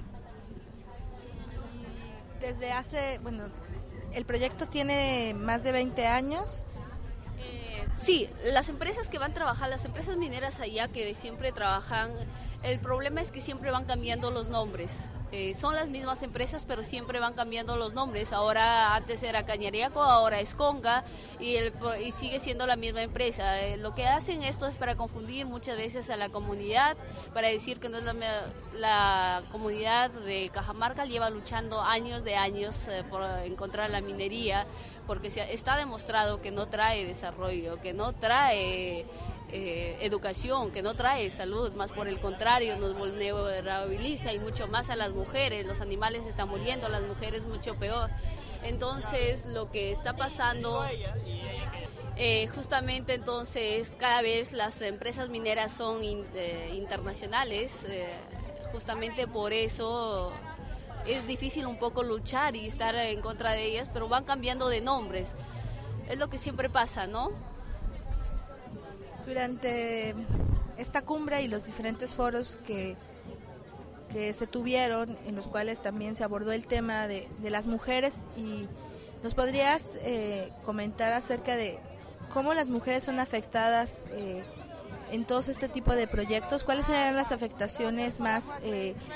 Desde el proyecto tiene más de 20 años. Sí, las empresas que van a trabajar, las empresas mineras allá que siempre trabajan, el problema es que siempre van cambiando los nombres. Son las mismas empresas, pero siempre van cambiando los nombres. Ahora, antes era Cañariaco, ahora es Conga, y sigue siendo la misma empresa. Lo que hacen esto es para confundir muchas veces a la comunidad, para decir que no es la comunidad de Cajamarca lleva luchando años por encontrar la minería, porque está demostrado que no trae desarrollo, que no trae educación, que no trae salud, más por el contrario, nos vulnerabiliza, y mucho más a las mujeres. Los animales están muriendo, las mujeres mucho peor. Entonces, lo que está pasando, justamente entonces, cada vez las empresas mineras son internacionales, justamente por eso es difícil un poco luchar y estar en contra de ellas, pero van cambiando de nombres. Es lo que siempre pasa, ¿no? Durante esta cumbre y los diferentes foros que se tuvieron, en los cuales también se abordó el tema de las mujeres, y ¿nos podrías comentar acerca de cómo las mujeres son afectadas en todo este tipo de proyectos? ¿Cuáles serán las afectaciones más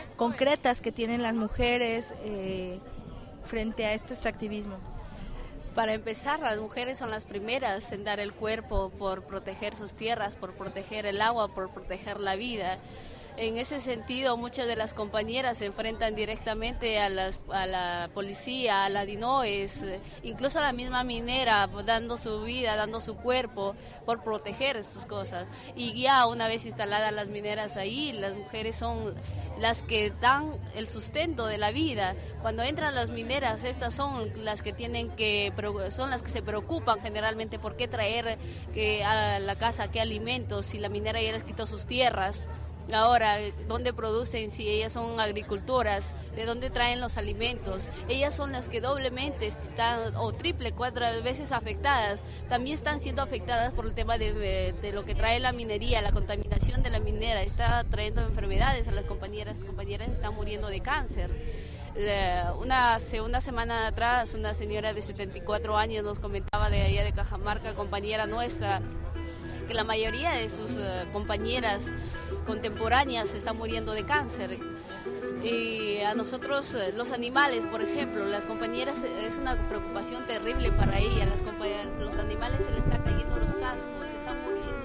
concretas que tienen las mujeres frente a este extractivismo? Para empezar, las mujeres son las primeras en dar el cuerpo por proteger sus tierras, por proteger el agua, por proteger la vida. En ese sentido, muchas de las compañeras se enfrentan directamente a la policía, a la DINOES, incluso a la misma minera, dando su vida, dando su cuerpo por proteger sus cosas. Y ya una vez instaladas las mineras ahí, las mujeres son las que dan el sustento de la vida. Cuando entran las mineras, estas son las que son las que se preocupan generalmente por qué traer a la casa, qué alimentos, si la minera ya les quitó sus tierras. Ahora, ¿dónde producen? Si ellas son agricultoras, ¿de dónde traen los alimentos? Ellas son las que doblemente están, o triple, 4 veces afectadas. También están siendo afectadas por el tema de lo que trae la minería, la contaminación de la minera. Está trayendo enfermedades a las compañeras. Las compañeras están muriendo de cáncer. Hace una semana atrás, una señora de 74 años nos comentaba de allá de Cajamarca, compañera nuestra, que la mayoría de sus compañeras contemporáneas están muriendo de cáncer. Y a nosotros, los animales, por ejemplo, las compañeras, es una preocupación terrible para ellas. Las compañeras, los animales se les está cayendo los cascos, se están muriendo.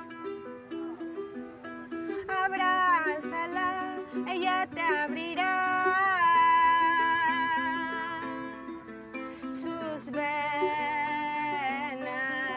Abrázala, ella te abrirá